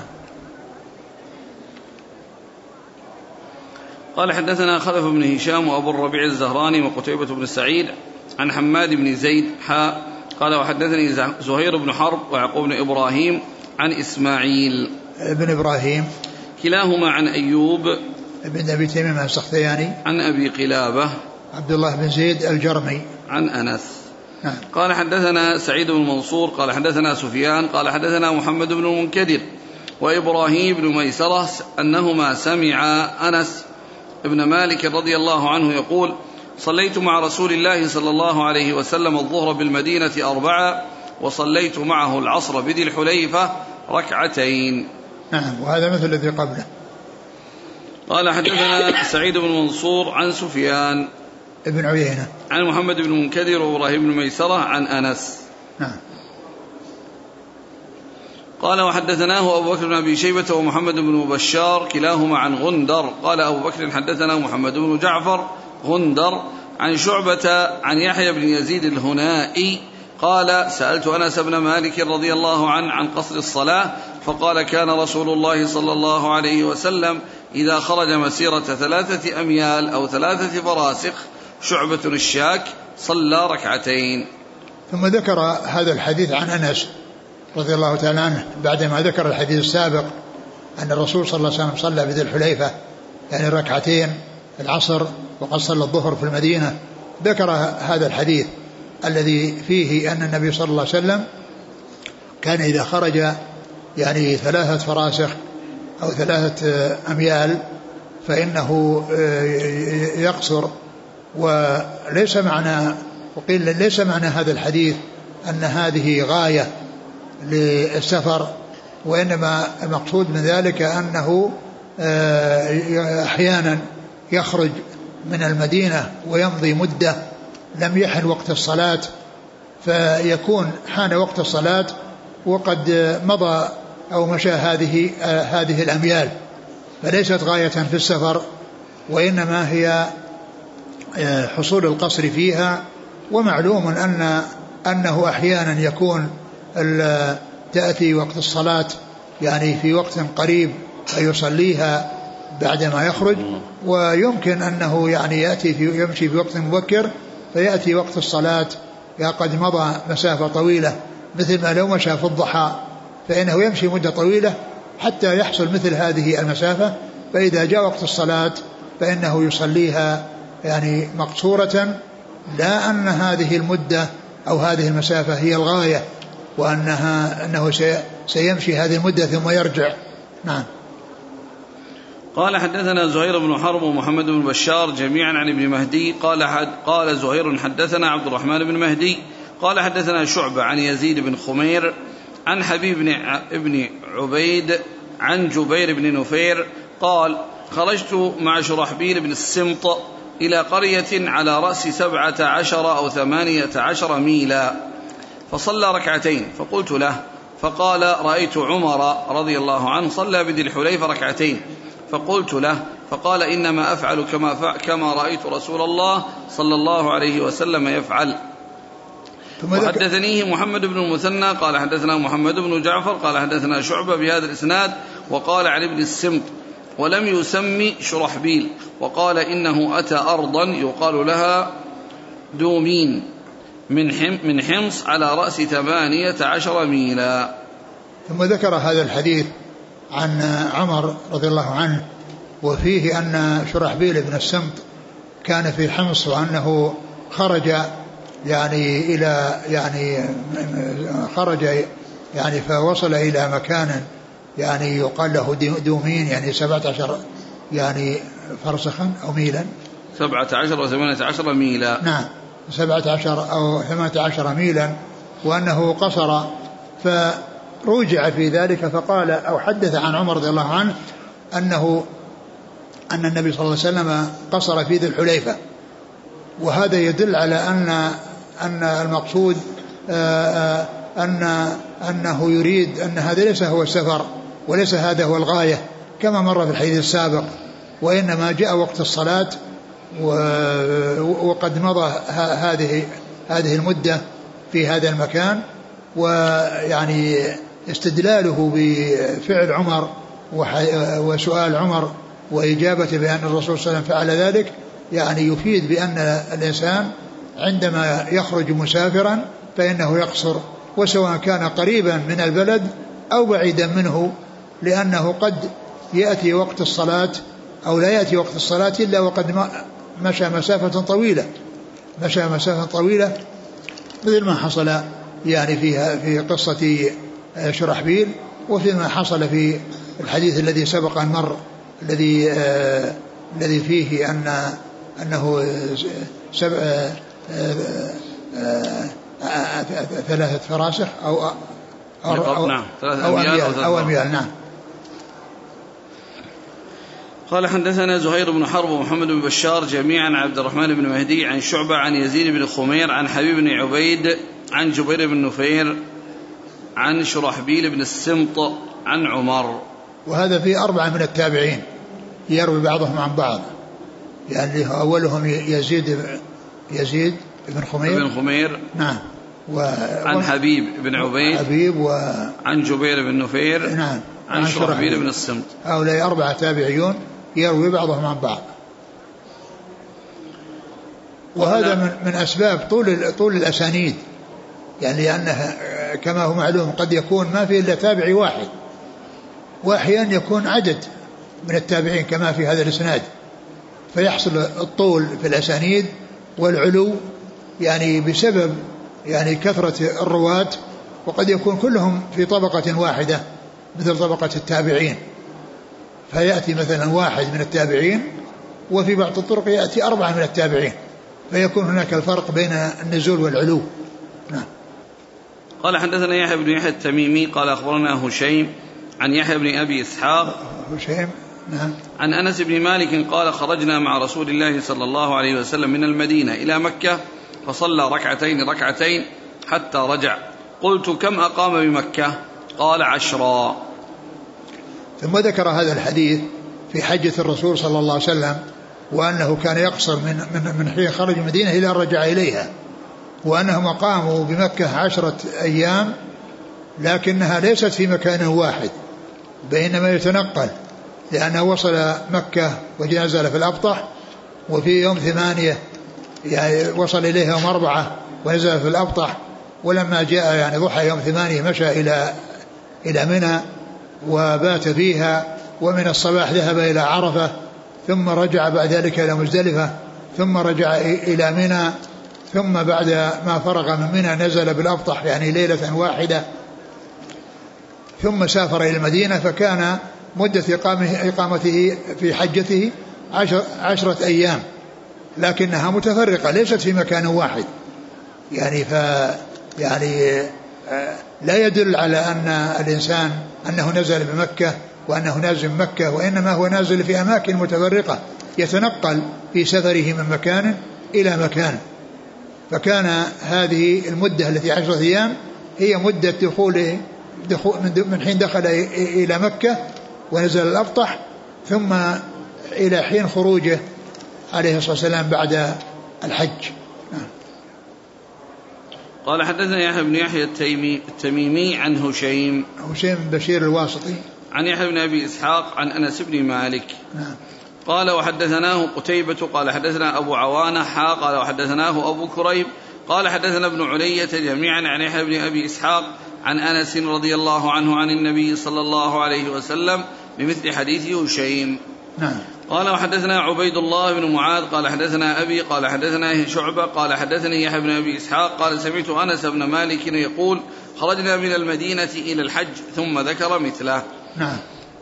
Speaker 1: قال حدثنا خلف بن هشام وأبو الربيع الزهراني وقتيبة بن سعيد عن حماد بن زيد حاء قال وحدثني زهير بن حرب ويعقوب بن إبراهيم عن إسماعيل
Speaker 2: بن إبراهيم
Speaker 1: كلاهما عن أيوب
Speaker 2: بن أبي تميم السختياني
Speaker 1: عن أبي قلابة
Speaker 2: عبد الله بن زيد الجرمي
Speaker 1: عن أنس.
Speaker 2: نعم.
Speaker 1: قال حدثنا سعيد بن منصور قال حدثنا سفيان قال حدثنا محمد بن المنكدر وإبراهيم بن ميسرة أنهما سمع أنس ابن مالك رضي الله عنه يقول صليت مع رسول الله صلى الله عليه وسلم الظهر بالمدينة أربعة وصليت معه العصر بذي الحليفة ركعتين.
Speaker 2: نعم. وهذا مثل الذي قبله.
Speaker 1: قال حدثنا سعيد بن منصور عن سفيان
Speaker 2: ابن عيينة
Speaker 1: عن محمد بن منكدر وإبراهيم بن ميسرة عن أنس.
Speaker 2: نعم.
Speaker 1: قال وحدثناه أبو بكر بن أبي شيبة ومحمد بن بشار كلاهما عن غندر قال أبو بكر حدثنا محمد بن جعفر غندر عن شعبة عن يحيى بن يزيد الهنائي قال سألت أنس بن مالك رضي الله عنه عن قصر الصلاة فقال كان رسول الله صلى الله عليه وسلم إذا خرج مسيرة ثلاثة أميال أو ثلاثة فراسخ شعبة الشاك صلى ركعتين.
Speaker 2: ثم ذكر هذا الحديث عن أنس رضي الله تعالى عنه بعدما ذكر الحديث السابق أن الرسول صلى الله عليه وسلم صلى بذي الحليفة يعني ركعتين العصر وقد صلى الظهر في المدينة. ذكر هذا الحديث الذي فيه أن النبي صلى الله عليه وسلم كان إذا خرج يعني ثلاثة فراسخ أو ثلاثة أميال فإنه يقصر. وليس معنى وقيل ليس معنى هذا الحديث أن هذه غاية للسفر، وإنما المقصود من ذلك أنه أحيانا يخرج من المدينة ويمضي مدة لم يحن وقت الصلاة، فيكون حان وقت الصلاة وقد مضى أو مشى هذه هذه الأميال، فليست غاية في السفر، وإنما هي حصول القصر فيها. ومعلوم أن أنه أحيانا يكون تأتي وقت الصلاة يعني في وقت قريب فيصليها بعدما يخرج، ويمكن أنه يعني يأتي في يمشي في وقت مبكر فيأتي وقت الصلاة قد مضى مسافة طويلة، مثل ما لو مشى في الضحى فإنه يمشي مدة طويلة حتى يحصل مثل هذه المسافة، فإذا جاء وقت الصلاة فإنه يصليها يعني مقصورة، لا أن هذه المدة أو هذه المسافة هي الغاية وأنها أنه سيمشي هذه المدة ثم يرجع. نعم.
Speaker 1: قال حدثنا زهير بن حرب ومحمد بن بشار جميعا عن ابن مهدي قال حد قال زهير حدثنا عبد الرحمن بن مهدي قال حدثنا شعبة عن يزيد بن خمير عن حبيب بن ابن عبيد عن جبير بن نفير قال خرجت مع شرحبيل بن السمط إلى قرية على رأس سبعة عشر أو ثمانية عشر ميلا، فصلى ركعتين فقلت له، فقال رأيت عمر رضي الله عنه صلى بذي الحليفة ركعتين، فقلت له، فقال إنما أفعل كما, كما رأيت رسول الله صلى الله عليه وسلم يفعل. وحدثنيه محمد بن المثنى قال حدثنا محمد بن جعفر قال حدثنا شعبة بهذا الإسناد وقال عن ابن السمط ولم يسمي شرحبيل، وقال إنه أتى أرضا يقال لها دومين من, حم من حمص على رأس ثمانية عشر ميلا.
Speaker 2: ثم ذكر هذا الحديث عن عمر رضي الله عنه وفيه أن شرحبيل بن السمط كان في حمص وأنه خرج يعني إلى يعني خرج يعني فوصل إلى مكان يعني يقال له دومين يعني سبعة عشر يعني فرسخا أو ميلا
Speaker 1: سبعة عشر وثمانية عشر ميلا.
Speaker 2: نعم سبعة عشر أو ثمانية عشر ميلا، وأنه قصر فرجع في ذلك فقال أو حدث عن عمر رضي الله عنه أنه أن النبي صلى الله عليه وسلم قصر في ذي الحليفة، وهذا يدل على أن أن المقصود أن أنه يريد أن هذا ليس هو السفر وليس هذا هو الغاية كما مر في الحديث السابق، وإنما جاء وقت الصلاة وقد مضى هذه هذه المدة في هذا المكان، ويعني استدلاله بفعل عمر وسؤال عمر وإجابته بأن الرسول صلى الله عليه وسلم فعل ذلك يعني يفيد بأن الإنسان عندما يخرج مسافرا فإنه يقصر، وسواء كان قريبا من البلد أو بعيدا منه، لأنه قد يأتي وقت الصلاة أو لا يأتي وقت الصلاة إلا وقد مشى مسافة طويلة مشى مسافة طويلة مثل ما حصل يعني فيها في قصة شرحبيل، وفيما حصل في الحديث الذي سبق أن مر الذي آه الذي فيه أن أنه سبع آه آه آه ثلاثة فراسخ أو أو أو,
Speaker 1: نعم.
Speaker 2: أو أميال أو أميال. نعم.
Speaker 1: قال حدثنا زهير بن حرب ومحمد بن بشار جميعا عن عبد الرحمن بن مهدي عن شعبة عن يزيد بن خمير عن حبيب بن عبيد عن جبير بن نفير عن شرحبيل بن السمط عن عمر.
Speaker 2: وهذا فيه أربعة من التابعين يروي بعضهم عن بعض، يعني أولهم يزيد يزيد بن خمير
Speaker 1: بن خمير
Speaker 2: نعم
Speaker 1: و... عن حبيب بن عبيد
Speaker 2: حبيب و...
Speaker 1: عن جبير بن نفير
Speaker 2: نعم
Speaker 1: عن شرحبيل بن السمط.
Speaker 2: هؤلاء أربعة تابعيون يروي بعضهم عن بعض، وهذا من, من أسباب طول طول الأسانيد، يعني لأنها كما هو معلوم قد يكون ما فيه إلا تابعي واحد، وأحيانا يكون عدد من التابعين كما في هذا الإسناد، فيحصل الطول في الأسانيد والعلو يعني بسبب يعني كثرة الرواة، وقد يكون كلهم في طبقة واحدة مثل طبقة التابعين، فيأتي مثلا واحد من التابعين، وفي بعض الطرق يأتي أربعة من التابعين، فيكون هناك الفرق بين النزول والعلو. نعم.
Speaker 1: قال حدثنا يحيى بن يحيى التميمي قال أخبرنا هشيم عن يحيى بن أبي إسحاق
Speaker 2: هشيم نعم
Speaker 1: عن أنس بن مالك قال خرجنا مع رسول الله صلى الله عليه وسلم من المدينة إلى مكة فصلى ركعتين ركعتين حتى رجع، قلت كم أقام بمكة؟ قال عشرا.
Speaker 2: ثم ذكر هذا الحديث في حجة الرسول صلى الله عليه وسلم، وأنه كان يقصر من, من, من حين خرج المدينة إلى رجع إليها، وأنهم أقاموا بمكة عشرة أيام، لكنها ليست في مكان واحد، بينما يتنقل، لأنه وصل مكة ونزل في الأبطح، وفي يوم ثمانية يعني وصل إليها يوم أربعة ونزل في الأبطح، ولما جاء يعني ضحى يوم ثمانية مشى إلى إلى منى وبات فيها، ومن الصباح ذهب إلى عرفة، ثم رجع بعد ذلك إلى مزدلفة، ثم رجع إلى منى، ثم بعد ما فرغ من منى نزل بالأبطح يعني ليلة واحدة، ثم سافر إلى المدينة. فكان مدة إقامته في حجته عشر عشرة أيام، لكنها متفرقة ليست في مكان واحد، يعني ف يعني لا يدل على أن الإنسان أنه نزل بمكة وأنه نازل بمكة، وإنما هو نازل في أماكن متفرقة يتنقل في سفره من مكان إلى مكان. فكان هذه المدة التي عشرة أيام هي مدة دخول, دخول من حين دخل إلى مكة ونزل الأبطح، ثم إلى حين خروجه عليه الصلاة والسلام بعد الحج.
Speaker 1: قال حدثنا يحيى بن يحيى التميمي عن هشيم
Speaker 2: هشيم بن بشير الواسطي عن
Speaker 1: يحيى بن أبي إسحاق عن أنس بن مالك.
Speaker 2: نعم.
Speaker 1: قال وحدثناه قتيبة قال حدثنا أبو عوانة حا قال وحدثناه أبو كريب قال حدثنا ابن علية جميعا عن يحيى بن أبي إسحاق عن أنس رضي الله عنه عن النبي صلى الله عليه وسلم بمثل حديث هشيم.
Speaker 2: نعم.
Speaker 1: قال وحدثنا عبيد الله بن معاذ قال حدثنا أبي قال حدثنا شعبة قال حدثني يحيى بن أبي إسحاق قال سمعت أنس بن مالك يقول خرجنا من المدينة إلى الحج، ثم ذكر مثله.
Speaker 2: نعم.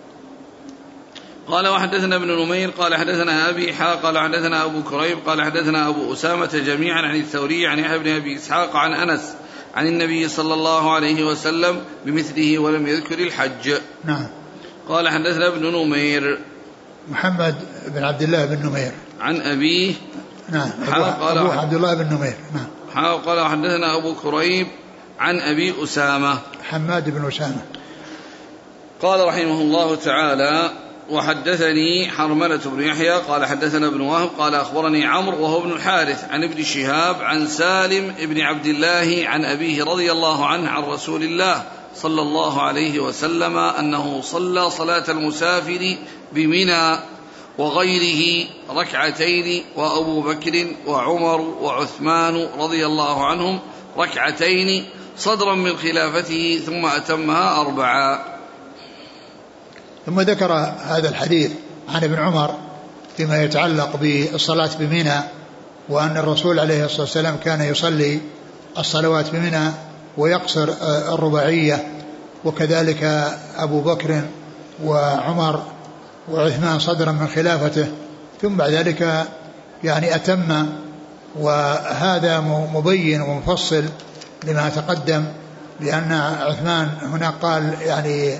Speaker 1: قال وحدثنا ابن نمير قال حدثنا أبي حا قال حدثنا أبو كريب قال حدثنا أبو أسامة جميعا عن الثوري عن يحيى بن أبي إسحاق عن أنس عن النبي صلى الله عليه وسلم بمثله ولم يذكر الحج.
Speaker 2: نعم. قال
Speaker 1: حدثنا ابن نمير
Speaker 2: محمد بن عبد الله بن نمير
Speaker 1: عن أبيه.
Speaker 2: نعم. قال أبو عبد الله بن نمير.
Speaker 1: نعم. قال حدثنا أبو كريب عن أبي أسامة
Speaker 2: حماد بن أسامة.
Speaker 1: قال رحمه الله تعالى وحدثني حرملة بن يحيى قال حدثنا ابن وهب قال أخبرني عمرو وهو ابن الحارث عن ابن شهاب عن سالم ابن عبد الله عن أبيه رضي الله عنه عن رسول الله صلى الله عليه وسلم أنه صلى صلاة المسافر بمنى وغيره ركعتين، وأبو بكر وعمر وعثمان رضي الله عنهم ركعتين صدرا من خلافته، ثم أتمها أربعا.
Speaker 2: ثم ذكر هذا الحديث عن ابن عمر فيما يتعلق بالصلاة بمنى، وأن الرسول عليه الصلاة والسلام كان يصلي الصلوات بمنى ويقصر الرباعية، وكذلك أبو بكر وعمر وعثمان صدرا من خلافته، ثم بعد ذلك يعني أتم. وهذا مبين ومفصل لما تقدم، لأن عثمان هنا قال يعني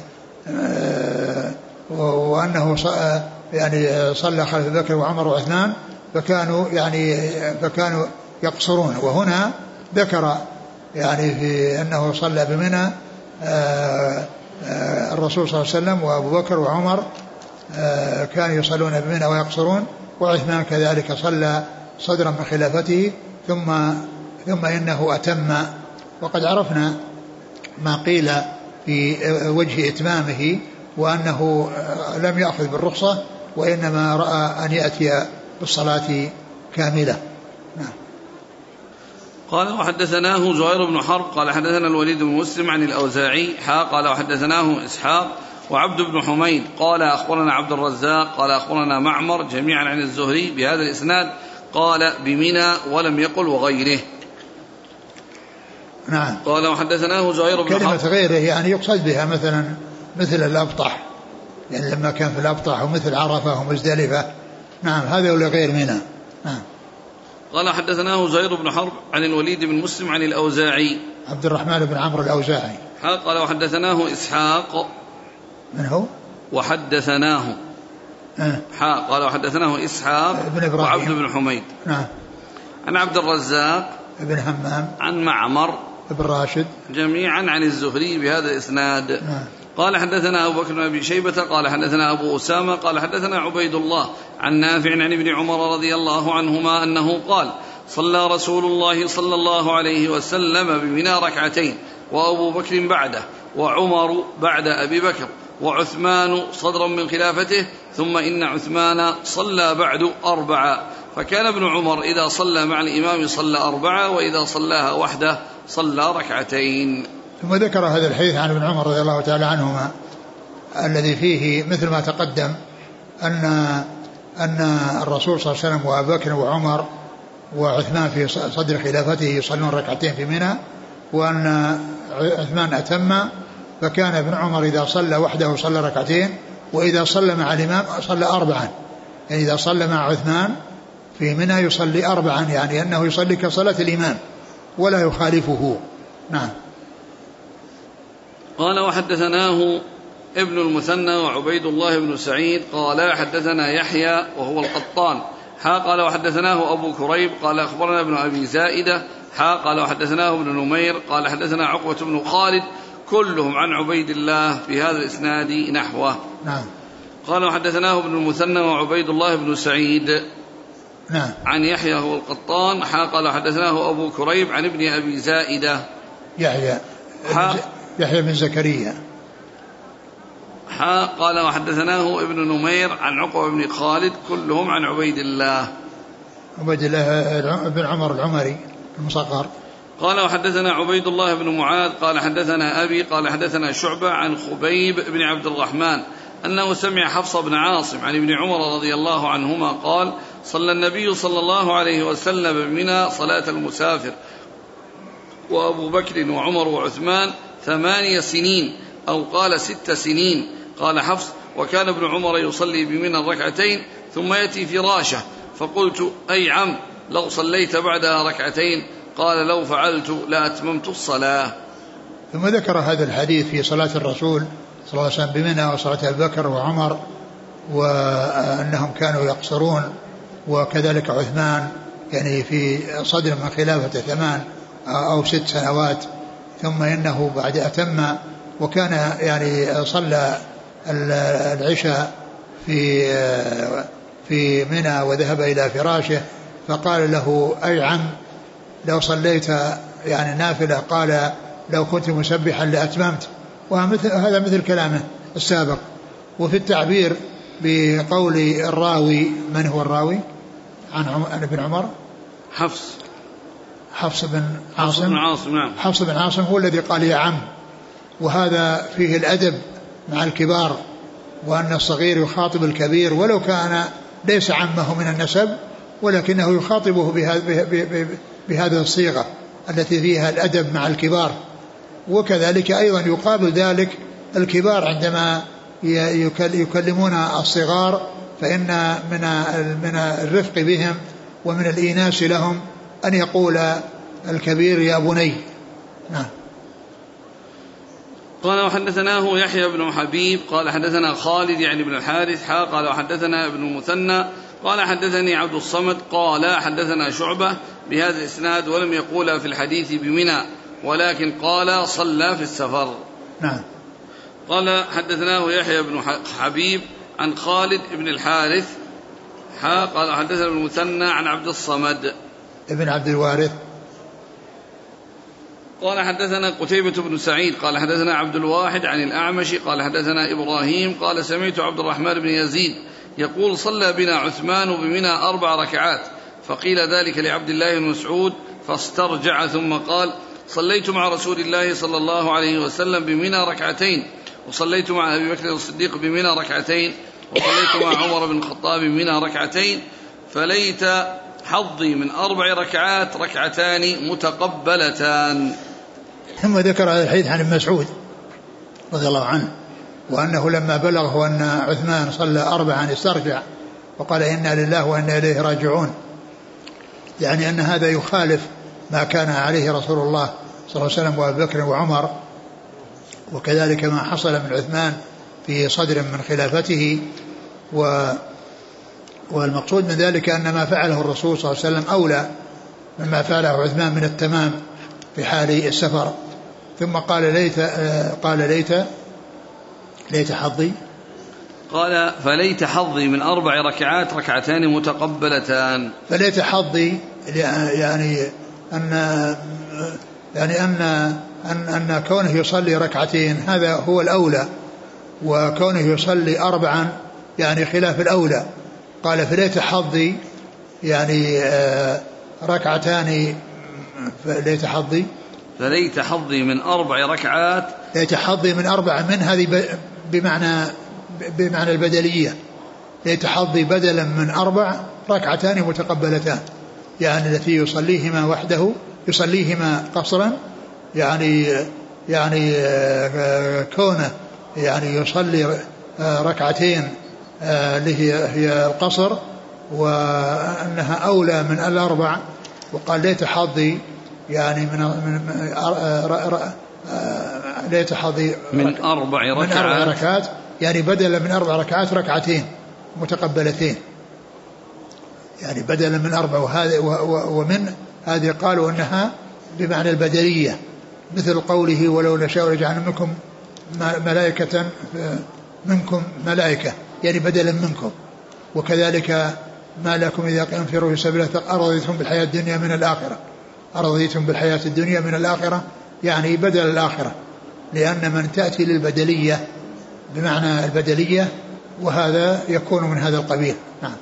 Speaker 2: وأنه يعني صلى خلف بكر وعمر وعثمان فكانوا يعني فكانوا يقصرون، وهنا ذكر يعني في أنه صلى بمنى الرسول صلى الله عليه وسلم وأبو بكر وعمر كانوا يصلون بمنى ويقصرون، وعثمان كذلك صلى صدرا من خلافته، ثم ثم إنه أتم. وقد عرفنا ما قيل في وجه إتمامه، وأنه لم يأخذ بالرخصة وإنما رأى أن يأتي بالصلاة كاملة. نعم.
Speaker 1: قال وحدثناه زهير بن حرب قال حدثنا الوليد بن مسلم عن الأوزاعي حا قال وحدثناه إسحاق وعبد بن حميد قال أخبرنا عبد الرزاق قال أخبرنا معمر جميعا عن الزهري بهذا الإسناد قال بمنى ولم يقل وغيره.
Speaker 2: نعم.
Speaker 1: قال وحدثناه زهير بن حرب
Speaker 2: كلمة غيره يعني يقصد بها مثلا مثل الأبطح، يعني لما كان في الأبطح ومثل عرفة ومزدلفة. نعم هذا ولا غير منها. نعم.
Speaker 1: قال حدثناه زهير بن حرب عن الوليد بن مسلم عن الأوزاعي
Speaker 2: عبد الرحمن بن عمرو الأوزاعي.
Speaker 1: قال وحدثناه إسحاق.
Speaker 2: من هو؟
Speaker 1: وحدثناه
Speaker 2: أه.
Speaker 1: قال وحدثناه إسحاق بن وعبد بن حميد.
Speaker 2: نعم.
Speaker 1: عن عبد الرزاق
Speaker 2: بن همام
Speaker 1: عن معمر
Speaker 2: بن راشد
Speaker 1: جميعا عن الزهري بهذا الإسناد.
Speaker 2: نعم.
Speaker 1: قال حدثنا أبو بكر بن أبي شيبة قال حدثنا أبو أسامة قال حدثنا عبيد الله عن نافع عن ابن عمر رضي الله عنهما أنه قال صلى رسول الله صلى الله عليه وسلم بمنى ركعتين وأبو بكر بعده وعمر بعد أبي بكر وعثمان صدرا من خلافته ثم إن عثمان صلى بعد أربعة فكان ابن عمر إذا صلى مع الإمام صلى أربعة وإذا صلاها وحده صلى ركعتين.
Speaker 2: ثم ذكر هذا الحديث عن ابن عمر رضي الله تعالى عنهما الذي فيه مثل ما تقدم أن أن الرسول صلى الله عليه وسلم وأبو بكر وعمر وعثمان في صدر خلافته يصلون ركعتين في منى وأن عثمان أتم فكان ابن عمر إذا صلى وحده صلى ركعتين وإذا صلى مع الإمام صلى أربعا يعني إذا صلى مع عثمان في منى يصلي أربعا يعني أنه يصلي كصلاة الإمام ولا يخالفه. نعم.
Speaker 1: قال وحدثناه ابن المثنى وعبيد الله بن سعيد قال حدثنا يحيى وهو القطان حا قال وحدثناه أبو كريب قال أخبرنا ابن أبي زائدة حا قال وحدثناه ابن نمير قال حدثنا عقبة بن خالد كلهم عن عبيد الله في هذا الإسناد نحوه.
Speaker 2: نعم.
Speaker 1: قال وحدثناه ابن المثنى وعبيد الله بن سعيد
Speaker 2: نعم.
Speaker 1: عن يحيى هو القطان حا قال وحدثناه أبو كريب عن ابن أبي زائدة
Speaker 2: يحيى يحيى بن زكريا
Speaker 1: حا قال وحدثناه ابن نمير عن عقبة بن خالد كلهم عن عبيد الله
Speaker 2: عبيد الله بن عمر العمري المصغر.
Speaker 1: قال وحدثنا عبيد الله بن معاذ قال حدثنا أبي قال حدثنا شعبة عن خبيب بن عبد الرحمن أنه سمع حفص بن عاصم عن ابن عمر رضي الله عنهما قال صلى النبي صلى الله عليه وسلم بمنى صلاة المسافر وأبو بكر وعمر وعثمان ثمانية سنين أو قال ست سنين. قال حفص وكان ابن عمر يصلي بمنى الركعتين ثم يأتي فراشه فقلت أي عم لو صليت بعدها ركعتين قال لو فعلت لأتممت الصلاة.
Speaker 2: ثم ذكر هذا الحديث في صلاة الرسول صلى الله عليه وسلم بمنى وصلاة أبي بكر وعمر وأنهم كانوا يقصرون وكذلك عثمان يعني في صدر من خلافة ثمان أو ست سنوات ثم إنه بعد أتم وكان يعني صلى العشاء في في منى وذهب إلى فراشه فقال له أي عم لو صليت يعني نافلة قال لو كنت مسبحا لأتممت وهذا مثل كلامه السابق. وفي التعبير بقول الراوي من هو الراوي عن ابن عمر
Speaker 1: حفص
Speaker 2: حفص بن عاصم,
Speaker 1: بن عاصم نعم.
Speaker 2: حفص بن عاصم هو الذي قال يا عم وهذا فيه الأدب مع الكبار وأن الصغير يخاطب الكبير ولو كان ليس عمه من النسب ولكنه يخاطبه بهذه الصيغة التي فيها الأدب مع الكبار. وكذلك أيضا يقابل ذلك الكبار عندما يكلمون الصغار فإن من من الرفق بهم ومن الإيناس لهم أن يقول الكبير يا بني. نعم.
Speaker 1: قال وحدثناه يحيى بن حبيب قال حدثنا خالد يعني بن الحارث حا قال وحدثنا ابن المثنى قال حدثني عبد الصمد قال حدثنا شعبة بهذا الإسناد ولم يقول في الحديث بمنى ولكن قال صلى في السفر.
Speaker 2: نعم.
Speaker 1: قال حدثناه يحيى بن حبيب عن خالد بن الحارث حا قال حدثنا ابن المثنى عن عبد الصمد
Speaker 2: ابن عبد الوارث
Speaker 1: قال حدثنا قتيبة بن سعيد قال حدثنا عبد الواحد عن الأعمش قال حدثنا إبراهيم قال سمعت عبد الرحمن بن يزيد يقول صلى بنا عثمان بمنى أربع ركعات فقيل ذلك لعبد الله بن مسعود فاسترجع ثم قال صليت مع رسول الله صلى الله عليه وسلم بمنى ركعتين وصليت مع أبي بكر الصديق بمنى ركعتين وصليت مع عمر بن الخطاب بمنى ركعتين فليت حظي من أربع ركعات ركعتان متقبلتان.
Speaker 2: ثم ذكر هذا الحديث عن ابن مسعود رضي الله عنه وأنه لما بلغه أن عثمان صلى أربعا استرجع وقال إنا لله وإنا إليه راجعون، يعني أن هذا يخالف ما كان عليه رسول الله صلى الله عليه وسلم وأبو بكر وعمر، وكذلك ما حصل من عثمان في صدر من خلافته. و والمقصود من ذلك أن ما فعله الرسول صلى الله عليه وسلم أولى مما فعله عثمان من التمام في حال السفر. ثم قال ليت قال ليت ليت حظي
Speaker 1: قال فليت حظي من أربع ركعات ركعتان متقبلتان.
Speaker 2: فليت حظي يعني أن يعني أن أن, أن كونه يصلي ركعتين هذا هو الأولى، وكونه يصلي أربعا يعني خلاف الأولى. قال فليت حظي يعني ركعتان فليت حظي
Speaker 1: فليت حظي من أربع ركعات
Speaker 2: ليت حظي من أربع من هذه بمعنى بمعنى البدلية، ليت حظي بدلا من أربع ركعتان متقبلتان، يعني التي يصليهما وحده يصليهما قصرا، يعني يعني كونه يعني يصلي ركعتين اللي هي القصر وأنها أولى من الأربع. وقال ليت حظي يعني من من ليت حظي
Speaker 1: من أربع ركعات,
Speaker 2: من أربع ركعات يعني بدلا من أربع ركعات ركعتين متقبلتين، يعني بدلا من أربع. وهذا ومن هذه قالوا أنها بمعنى البدلية، مثل قوله ولو نشاء لجعلنا منكم ملائكة منكم ملائكة يعني بدلا منكم. وكذلك ما لكم إذا انفروا في سبيل الله أرضيتم بالحياة الدنيا من الآخرة، أرضيتم بالحياة الدنيا من الآخرة يعني بدل الآخرة، لأن من تأتي للبدلية بمعنى البدلية وهذا يكون من هذا القبيل. نعم.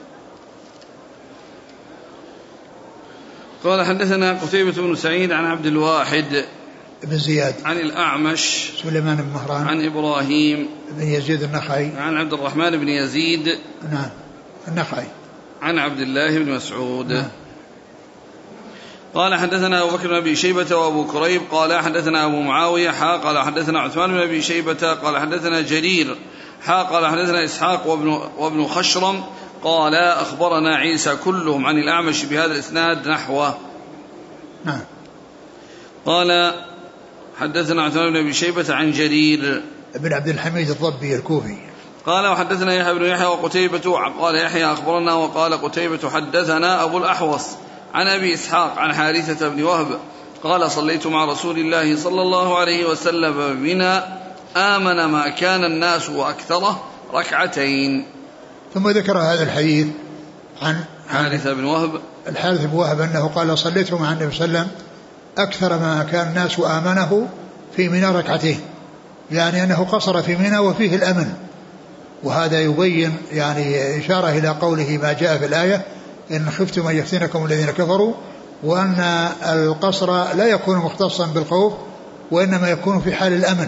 Speaker 1: قال حدثنا قتيبة بن سعيد عن عبد الواحد
Speaker 2: بن زياد
Speaker 1: عن الأعمش
Speaker 2: سليمان بن مهران
Speaker 1: عن إبراهيم
Speaker 2: بن يزيد النخعي
Speaker 1: عن عبد الرحمن بن يزيد
Speaker 2: نعم النخعي
Speaker 1: عن عبد الله بن مسعود.
Speaker 2: نعم.
Speaker 1: قال حدثنا أبو بكر بن أبي شيبة وأبو كريب قال حدثنا أبو معاوية حا قال حدثنا عثمان بن أبي شيبة قال حدثنا جرير حا قال حدثنا إسحاق وابن, وابن خشرم قال أخبرنا عيسى كلهم عن الأعمش بهذا الإسناد نحوه.
Speaker 2: نعم.
Speaker 1: قال حدثنا عثمان بن أبي شيبة عن جرير
Speaker 2: ابن عبد الحميد الضبي الكوفي
Speaker 1: قال وحدثنا يحيى بن يحيى وقتيبة قال يحيى أخبرنا وقال قتيبة حدثنا أبو الأحوص عن أبي إسحاق عن حارثة بن وهب قال صليت مع رسول الله صلى الله عليه وسلم بنا آمن ما كان الناس وأكثره ركعتين.
Speaker 2: ثم ذكر هذا الحديث عن
Speaker 1: حارثة بن وهب
Speaker 2: الحارث بن وهب أنه قال صليت مع النبي صلى الله عليه وسلم أكثر ما كان الناس وآمنه في منى ركعتين، يعني أنه قصر في منى وفيه الأمن. وهذا يبين يعني إشارة إلى قوله ما جاء في الآية إن خفتم أن يفتنكم الذين كفروا، وأن القصر لا يكون مختصا بالخوف وإنما يكون في حال الأمن.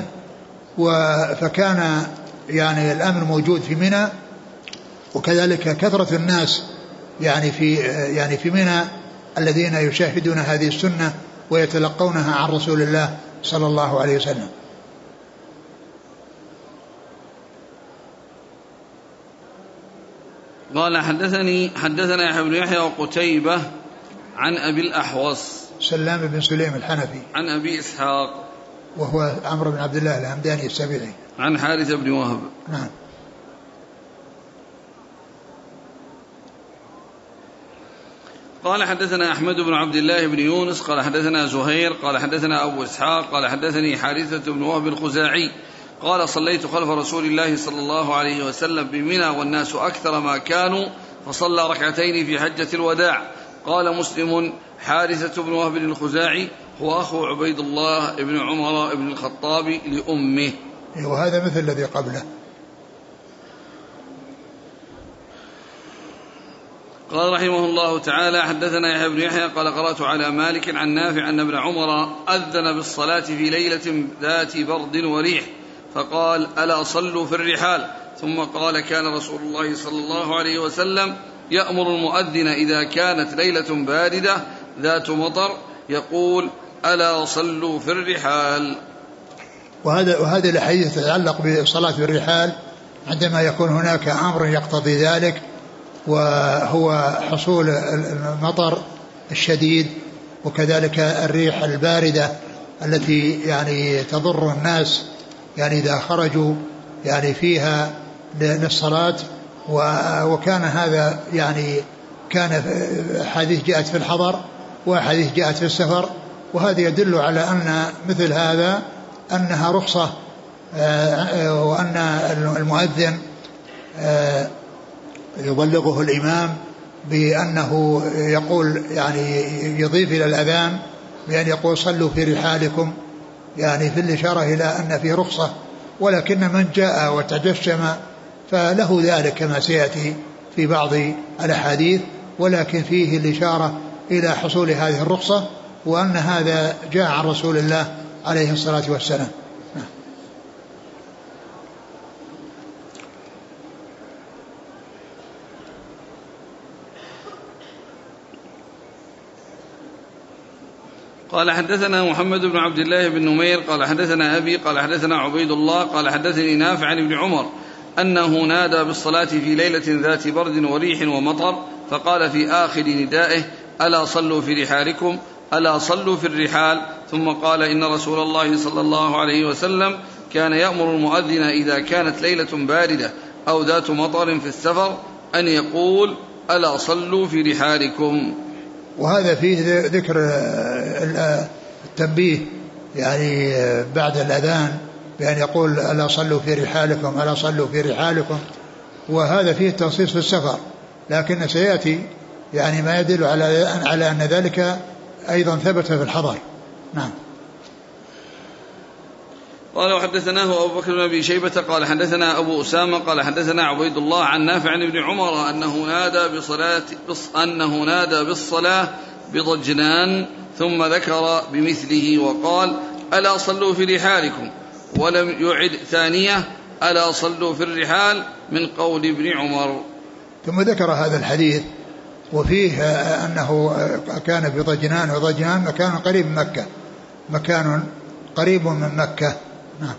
Speaker 2: فكان يعني الأمن موجود في منى، وكذلك كثرة الناس يعني في يعني في منى الذين يشاهدون هذه السنة ويتلقونها عن رسول الله صلى الله عليه وسلم.
Speaker 1: قال حدثني حدثنا يحيى بن يحيى وقتيبة عن أبي الأحوص
Speaker 2: سلام بن سليم الحنفي
Speaker 1: عن أبي إسحاق
Speaker 2: وهو عمرو بن عبد الله الهمداني السبيعي
Speaker 1: عن حارثة بن وهب.
Speaker 2: نعم.
Speaker 1: قال حدثنا أحمد بن عبد الله بن يونس قال حدثنا زهير قال حدثنا أبو إسحاق قال حدثني حارثة بن وهب الخزاعي قال صليت خلف رسول الله صلى الله عليه وسلم بمنى والناس أكثر ما كانوا فصلى ركعتين في حجة الوداع. قال مسلم حارثة بن وهب الخزاعي هو أخو عبيد الله بن عمر بن الخطاب لأمه.
Speaker 2: وهذا مثل الذي قبله.
Speaker 1: قال رحمه الله تعالى حدثنا يحيى بن يحيى قال قرأت على مالك عن نافع أن ابن عمر أذن بالصلاة في ليلة ذات برد وريح فقال ألا صلوا في الرحال، ثم قال كان رسول الله صلى الله عليه وسلم يأمر المؤذن إذا كانت ليلة باردة ذات مطر يقول ألا صلوا في الرحال.
Speaker 2: وهذا وهذه الأحاديث تتعلق بالصلاة بالرحال عندما يكون هناك أمر يقتضي ذلك، وهو حصول المطر الشديد وكذلك الريح الباردة التي يعني تضر الناس يعني إذا خرجوا يعني فيها للصلاة. وكان هذا يعني كان حديث جاءت في الحضر وحديث جاءت في السفر، وهذا يدل على أن مثل هذا أنها رخصة، وأن المؤذن يبلغه الإمام بأنه يقول يعني يضيف إلى الأذان بأن يقول صلوا في رحالكم، يعني في الإشارة إلى أن فيه رخصة. ولكن من جاء وتجشم فله ذلك كما سيأتي في بعض الأحاديث، ولكن فيه الإشارة إلى حصول هذه الرخصة وأن هذا جاء عن رسول الله عليه الصلاة والسلام.
Speaker 1: قال حدثنا محمد بن عبد الله بن نمير قال حدثنا أبي قال حدثنا عبيد الله قال حدثني نافع عن ابن عمر أنه نادى بالصلاة في ليلة ذات برد وريح ومطر، فقال في آخر ندائه ألا صلوا في رحالكم ألا صلوا في الرحال، ثم قال إن رسول الله صلى الله عليه وسلم كان يأمر المؤذن إذا كانت ليلة باردة أو ذات مطر في السفر أن يقول ألا صلوا في رحالكم.
Speaker 2: وهذا فيه ذكر التنبيه يعني بعد الأذان بأن يقول ألا صلوا في رحالكم ألا صلوا في رحالكم، وهذا فيه التخصيص في السفر، لكن سيأتي يعني ما يدل على على أن ذلك أيضا ثبت في الحضر. نعم.
Speaker 1: قال وحدثناه أبو بكر بن أبي شيبة قال حدثنا أبو أسامة قال حدثنا عبيد الله عن نافع عن ابن عمر أنه نادى بصلاة أنه نادى بالصلاة بضجنان ثم ذكر بمثله وقال ألا صلوا في رحالكم، ولم يعد ثانية ألا صلوا في الرحال من قول ابن عمر.
Speaker 2: ثم ذكر هذا الحديث وفيه أنه كان في ضجنان، وضجنان مكان قريب من مكة، مكان قريب من مكة. نعم.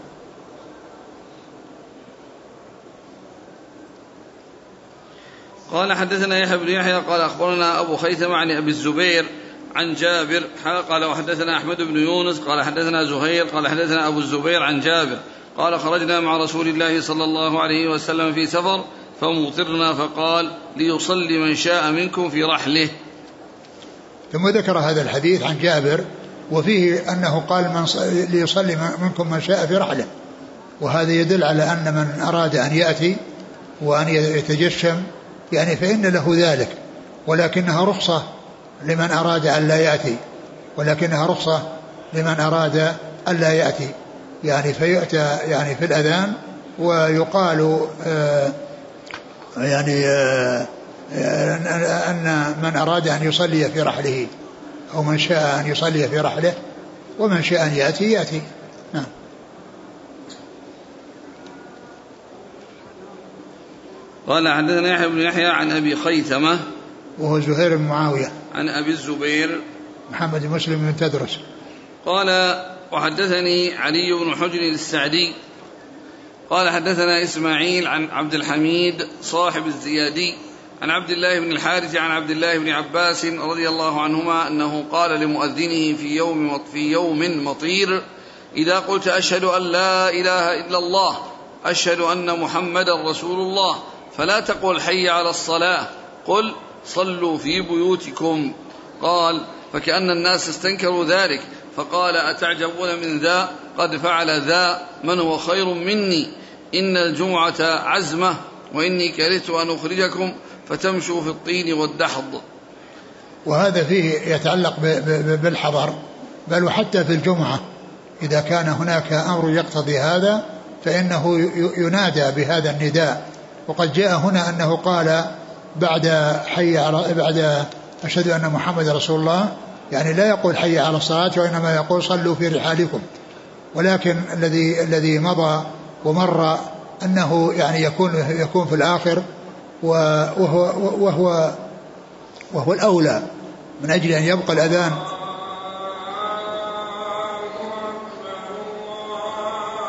Speaker 1: قال حدثنا يحيى بن يحيى قال أخبرنا أبو خيثمة عن أبي الزبير عن جابر قال وحدثنا أحمد بن يونس قال حدثنا زهير قال حدثنا أبو الزبير عن جابر قال خرجنا مع رسول الله صلى الله عليه وسلم في سفر فمطرنا فقال ليصلي من شاء منكم في رحله.
Speaker 2: ثم ذكر هذا الحديث عن جابر وفيه أنه قال من ليصلي منكم من شاء في رحله، وهذا يدل على أن من أراد أن يأتي وأن يتجشم يعني فإن له ذلك، ولكنها رخصة لمن أراد أن لا يأتي، ولكنها رخصة لمن أراد أن لا يأتي يعني فيؤتى يعني في الأذان ويقال آه يعني آه أن من أراد أن يصلي في رحله أو من شاء أن يصلي في رحله ومن شاء أن يأتي يأتي. نعم.
Speaker 1: قال حدثنا يحيى بن يحيى عن أبي خيثمة
Speaker 2: وهو زهير بن معاوية
Speaker 1: عن أبي الزبير
Speaker 2: محمد بن مسلم بن تدرس
Speaker 1: قال وحدثني علي بن حجر السعدي قال حدثنا إسماعيل عن عبد الحميد صاحب الزيادي عن عبد الله بن الحارث عن عبد الله بن عباس رضي الله عنهما أنه قال لمؤذنه في يوم في يوم مطير إذا قلت أشهد أن لا إله إلا الله أشهد أن محمدا رسول الله فلا تقل حي على الصلاة قل صلوا في بيوتكم. قال فكأن الناس استنكروا ذلك فقال أتعجبون من ذا قد فعل ذا من هو خير مني إن الجمعة عزمة وإني كرهت أن أخرجكم فتمشوا في الطين والدحض.
Speaker 2: وهذا فيه يتعلق بالحضر، بل وحتى في الجمعة إذا كان هناك أمر يقتضي هذا فإنه ينادى بهذا النداء. وقد جاء هنا أنه قال بعد حي على بعد أشهد أن محمد رسول الله يعني لا يقول حي على الصلاة وإنما يقول صلوا في رحالكم، ولكن الذي الذي مضى ومر أنه يعني يكون يكون في الآخر وهو وهو وهو الأولى من أجل أن يبقى الأذان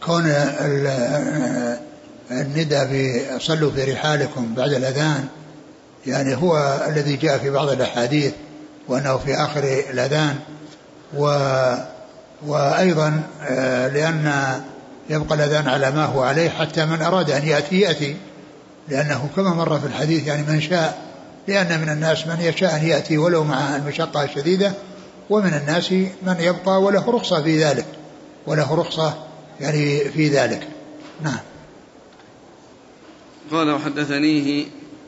Speaker 2: كون الندى صلوا في رحالكم بعد الأذان يعني هو الذي جاء في بعض الأحاديث وأنه في آخر الأذان، و وأيضا لأن يبقى الأذان على ما هو عليه حتى من أراد أن يأتي يأتي، لأنه كما مر في الحديث يعني من شاء، لأن من الناس من يشاء أن يأتي ولو مع المشقة الشديدة، ومن الناس من يبقى وله رخصة في ذلك وله رخصة يعني في ذلك. نعم.
Speaker 1: قال وحدثنيه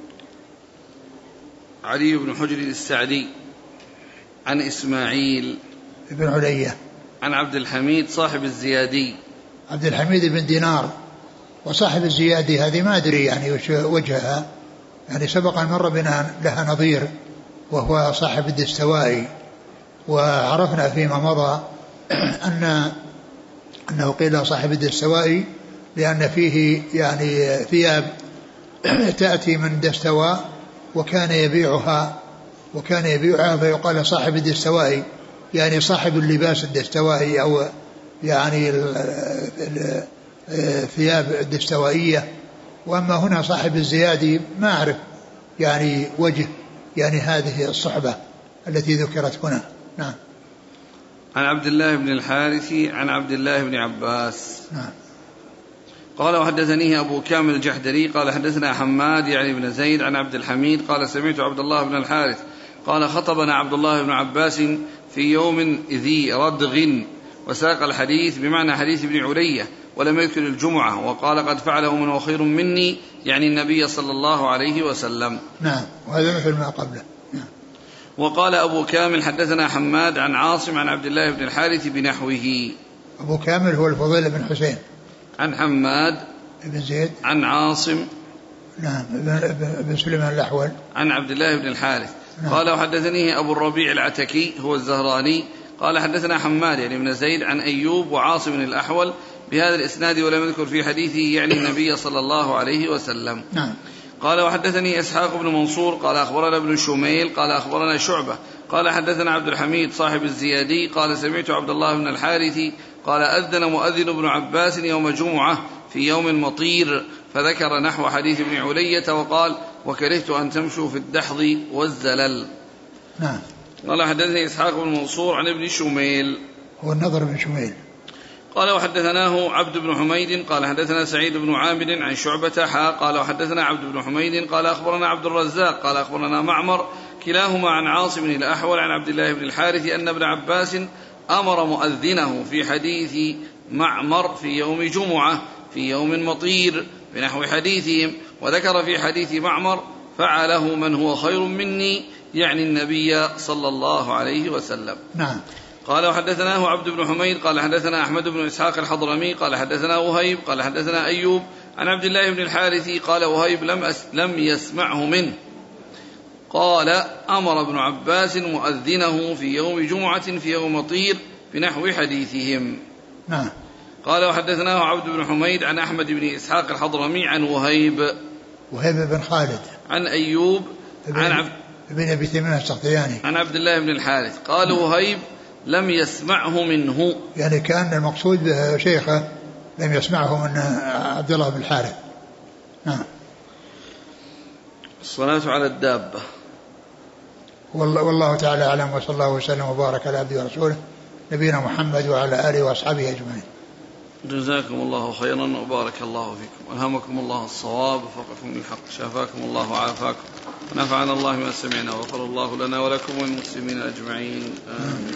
Speaker 1: علي بن حجر السعدي عن إسماعيل
Speaker 2: بن علية
Speaker 1: عن عبد الحميد صاحب الزيادي.
Speaker 2: عبد الحميد بن دينار وصاحب الزيادي هذه ما أدري يعني وجهها، يعني سبق أن مر بنا لها نظير وهو صاحب الدستوائي، وعرفنا فيما مضى أن أنه قيل صاحب الدستوائي لأن فيه يعني ثياب تأتي من دستواء وكان يبيعها وكان يبيعها فيقال صاحب الدستوائي، يعني صاحب اللباس الدستوائي أو يعني الثياب الدستوائية. وأما هنا صاحب الزيادي ما أعرف يعني وجه يعني هذه الصحبة التي ذكرت هنا. نعم.
Speaker 1: عن عبد الله بن الحارث عن عبد الله بن عباس.
Speaker 2: نعم.
Speaker 1: قال وحدثنيه أبو كامل الجحدري قال حدثنا حماد يعني بن زيد عن عبد الحميد قال سمعت عبد الله بن الحارث قال خطبنا عبد الله بن عباس في يوم ذي ردغ، وساق الحديث بمعنى حديث ابن علية ولم يذكر الجمعة، وقال قد فعله من هو خير مني يعني النبي صلى الله عليه وسلم.
Speaker 2: نعم. وهذا مثل ما قبله. نعم.
Speaker 1: وقال أبو كامل حدثنا حماد عن عاصم عن عبد الله بن الحارث بنحوه.
Speaker 2: أبو كامل هو الفضيل بن حسين
Speaker 1: عن حماد
Speaker 2: بن زيد
Speaker 1: عن عاصم
Speaker 2: نعم بن سليمان الأحول عن
Speaker 1: عبد الله بن الحارث.
Speaker 2: نعم.
Speaker 1: قال وحدثنيه أبو الربيع العتكي هو الزهراني قال حدثنا حماد يعني بن زيد عن أيوب وعاصم الأحول بهذا الإسناد ولم يذكر في حديثه يعني النبي صلى الله عليه وسلم.
Speaker 2: نعم.
Speaker 1: قال وحدثني إسحاق بن منصور قال أخبرنا ابن شميل قال أخبرنا شعبة قال حدثنا عبد الحميد صاحب الزيادي قال سمعت عبد الله بن الحارث قال أذن مؤذن ابن عباس يوم جمعة في يوم مطير، فذكر نحو حديث ابن علية وقال وكرهت أن تمشوا في الدحض والزلل.
Speaker 2: نعم.
Speaker 1: قال حدثني إسحاق بن منصور عن ابن شميل
Speaker 2: هو النضر بن شميل
Speaker 1: قال وحدثناه عبد بن حميد قال حدثنا سعيد بن عامر عن شعبة حا قال وحدثنا عبد بن حميد قال أخبرنا عبد الرزاق قال أخبرنا معمر كلاهما عن عاصم الأحول عن عبد الله بن الحارث أن ابن عباس أمر مؤذنه في حديث معمر في يوم جمعة في يوم مطير بنحو حديثهم، وذكر في حديث معمر فعله من هو خير مني يعني النبي صلى الله عليه وسلم.
Speaker 2: نعم. قال
Speaker 1: وحدثناه عبد بن حميد قال حدثنا أحمد بن إسحاق الحضرمي قال حدثنا وهيب قال حدثنا أيوب عن عبد الله بن الحارث قال وهيب لم, أس لم يسمعه منه قال أمر ابن عباس مؤذنه في يوم جمعة في يوم مطير بنحو حديثهم.
Speaker 2: نعم.
Speaker 1: قال وحدثناه عبد بن حميد عن أحمد بن إسحاق الحضرمي عن وهيب
Speaker 2: وهيب بن خالد عن
Speaker 1: أيوب عن عبد
Speaker 2: بن أبي تميم السختياني
Speaker 1: عن عبد الله بن الحارث قال وهيب لم يسمعه منه،
Speaker 2: يعني كان المقصود به شيخه لم يسمعه من عبد الله بن الحارث. نعم.
Speaker 1: الصلاة على الدابة.
Speaker 2: والله, والله تعالى أعلم، وصلى الله وسلم وبارك على عبده ورسوله نبينا محمد وعلى آله وأصحابه أجمعين.
Speaker 1: جزاكم الله خيرا وبارك الله فيكم، ألهمكم الله الصواب وفقكم للحق، شافاكم الله وعافاكم، ونفعنا الله ما سمعنا، وغفر الله لنا ولكم والمسلمين أجمعين آمين.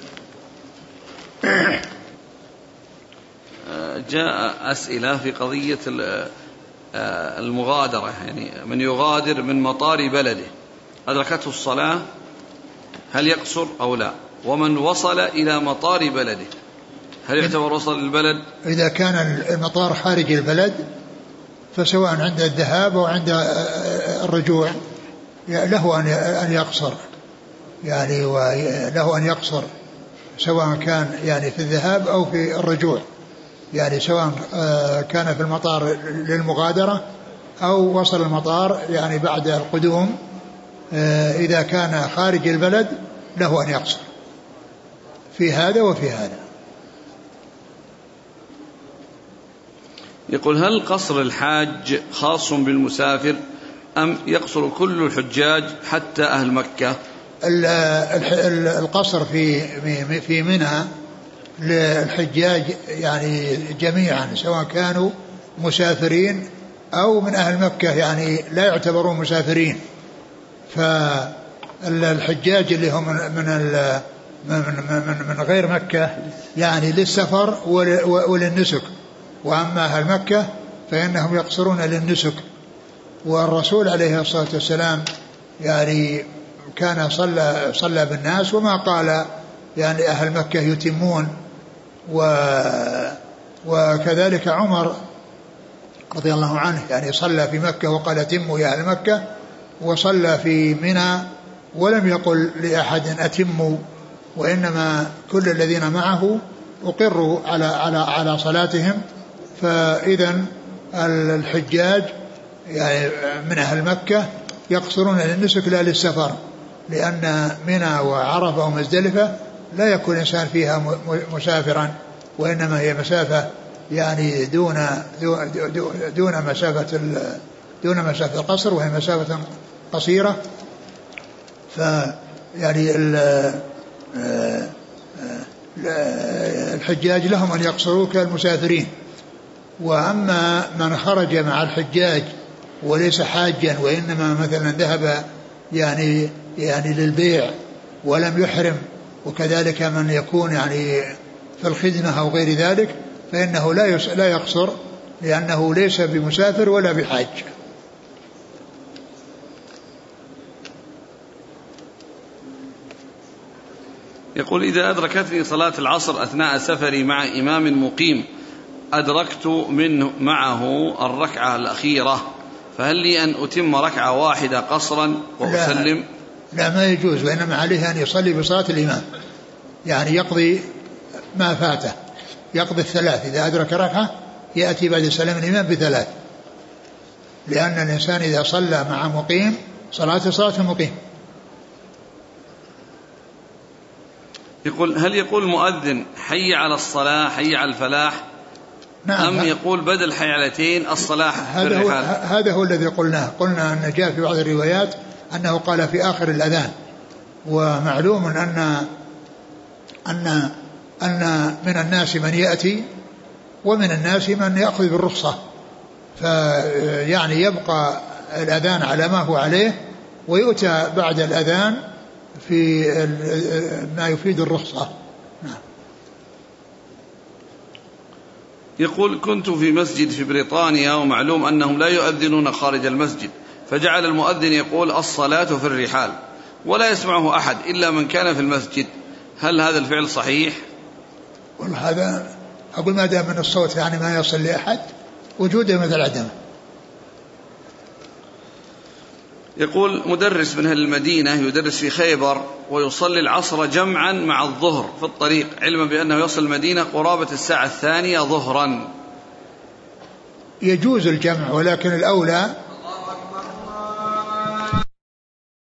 Speaker 1: جاء أسئلة في قضية المغادرة، يعني من يغادر من مطار بلده أدركته الصلاة هل يقصر أو لا؟ ومن وصل إلى مطار بلده هل يعتبر وصل البلد؟
Speaker 2: إذا كان المطار خارج البلد فسواء عند الذهاب أو عند الرجوع له أن يقصر، يعني له أن يقصر سواء كان يعني في الذهاب أو في الرجوع، يعني سواء كان في المطار للمغادرة أو وصل المطار يعني بعد القدوم، إذا كان خارج البلد له أن يقصر في هذا وفي هذا.
Speaker 1: يقول هل قصر الحاج خاص بالمسافر أم يقصر كل الحجاج حتى أهل مكة؟
Speaker 2: القصر في في منى للحجاج يعني جميعا سواء كانوا مسافرين أو من أهل مكة يعني لا يعتبرون مسافرين. فالحجاج اللي هم من من من من غير مكة يعني للسفر وللنسك، وأما أهل مكة فإنهم يقصرون للنسك. والرسول عليه الصلاة والسلام يعني كان صلى صلى بالناس وما قال يعني أهل مكة يتمون. وكذلك عمر رضي الله عنه يعني صلى في مكة وقال أتموا يا أهل مكة، وصلى في منى ولم يقل لأحد أتموا، وإنما كل الذين معه أقروا على على على صلاتهم. فإذا الحجاج يعني من أهل مكة يقصرون للنسك لا للسفر، لأن منى وعرفة ومزدلفة لا يكون الإنسان فيها مسافرا، وإنما هي مسافة يعني دون دون مسافة دون مسافة القصر، وهي مسافة قصيرة. فيعني الحجاج لهم أن يقصروا كالمسافرين. وأما من خرج مع الحجاج وليس حاجا وإنما مثلا ذهب يعني يعني للبيع ولم يحرم، وكذلك من يكون يعني في الخدمة أو غير ذلك، فإنه لا لا يقصر لأنه ليس بمسافر ولا بحاج.
Speaker 1: يقول إذا أدركتني صلاة العصر أثناء سفري مع إمام مقيم أدركت منه معه الركعة الأخيرة، فهل لي أن أتم ركعة واحدة قصرا وأسلم؟
Speaker 2: لا, لا ما يجوز، وإنما عليه أن يصلي بصلاة الإمام، يعني يقضي ما فاته، يقضي الثلاث. إذا أدرك ركعة يأتي بعد سلام الإمام بثلاث، لأن الإنسان إذا صلى مع مقيم صلاة صلاة المقيم.
Speaker 1: يقول هل يقول المؤذن حي على الصلاة حي على الفلاح؟ نعم. أم يقول بدل حيالتين الصلاة
Speaker 2: هذا هو, هذا هو الذي قلناه. قلنا أن جاء في بعض الروايات أنه قال في آخر الأذان. ومعلوم أن أن أن من الناس من يأتي ومن الناس من يأخذ بالرخصة، فيعني يبقى الأذان على ما هو عليه ويؤتى بعد الأذان في ما يفيد الرخصة. نعم.
Speaker 1: يقول كنت في مسجد في بريطانيا ومعلوم أنهم لا يؤذنون خارج المسجد، فجعل المؤذن يقول الصلاة في الرحال ولا يسمعه أحد إلا من كان في المسجد، هل هذا الفعل صحيح؟
Speaker 2: والله هذا أقول ما دام من الصوت يعني ما يصل لأحد وجوده مثل عدمه.
Speaker 1: يقول مدرس من أهل المدينة يدرس في خيبر ويصلي العصر جمعا مع الظهر في الطريق، علما بأنه يصل المدينة قرابة الساعة الثانية ظهرا.
Speaker 2: يجوز الجمع، ولكن الأولى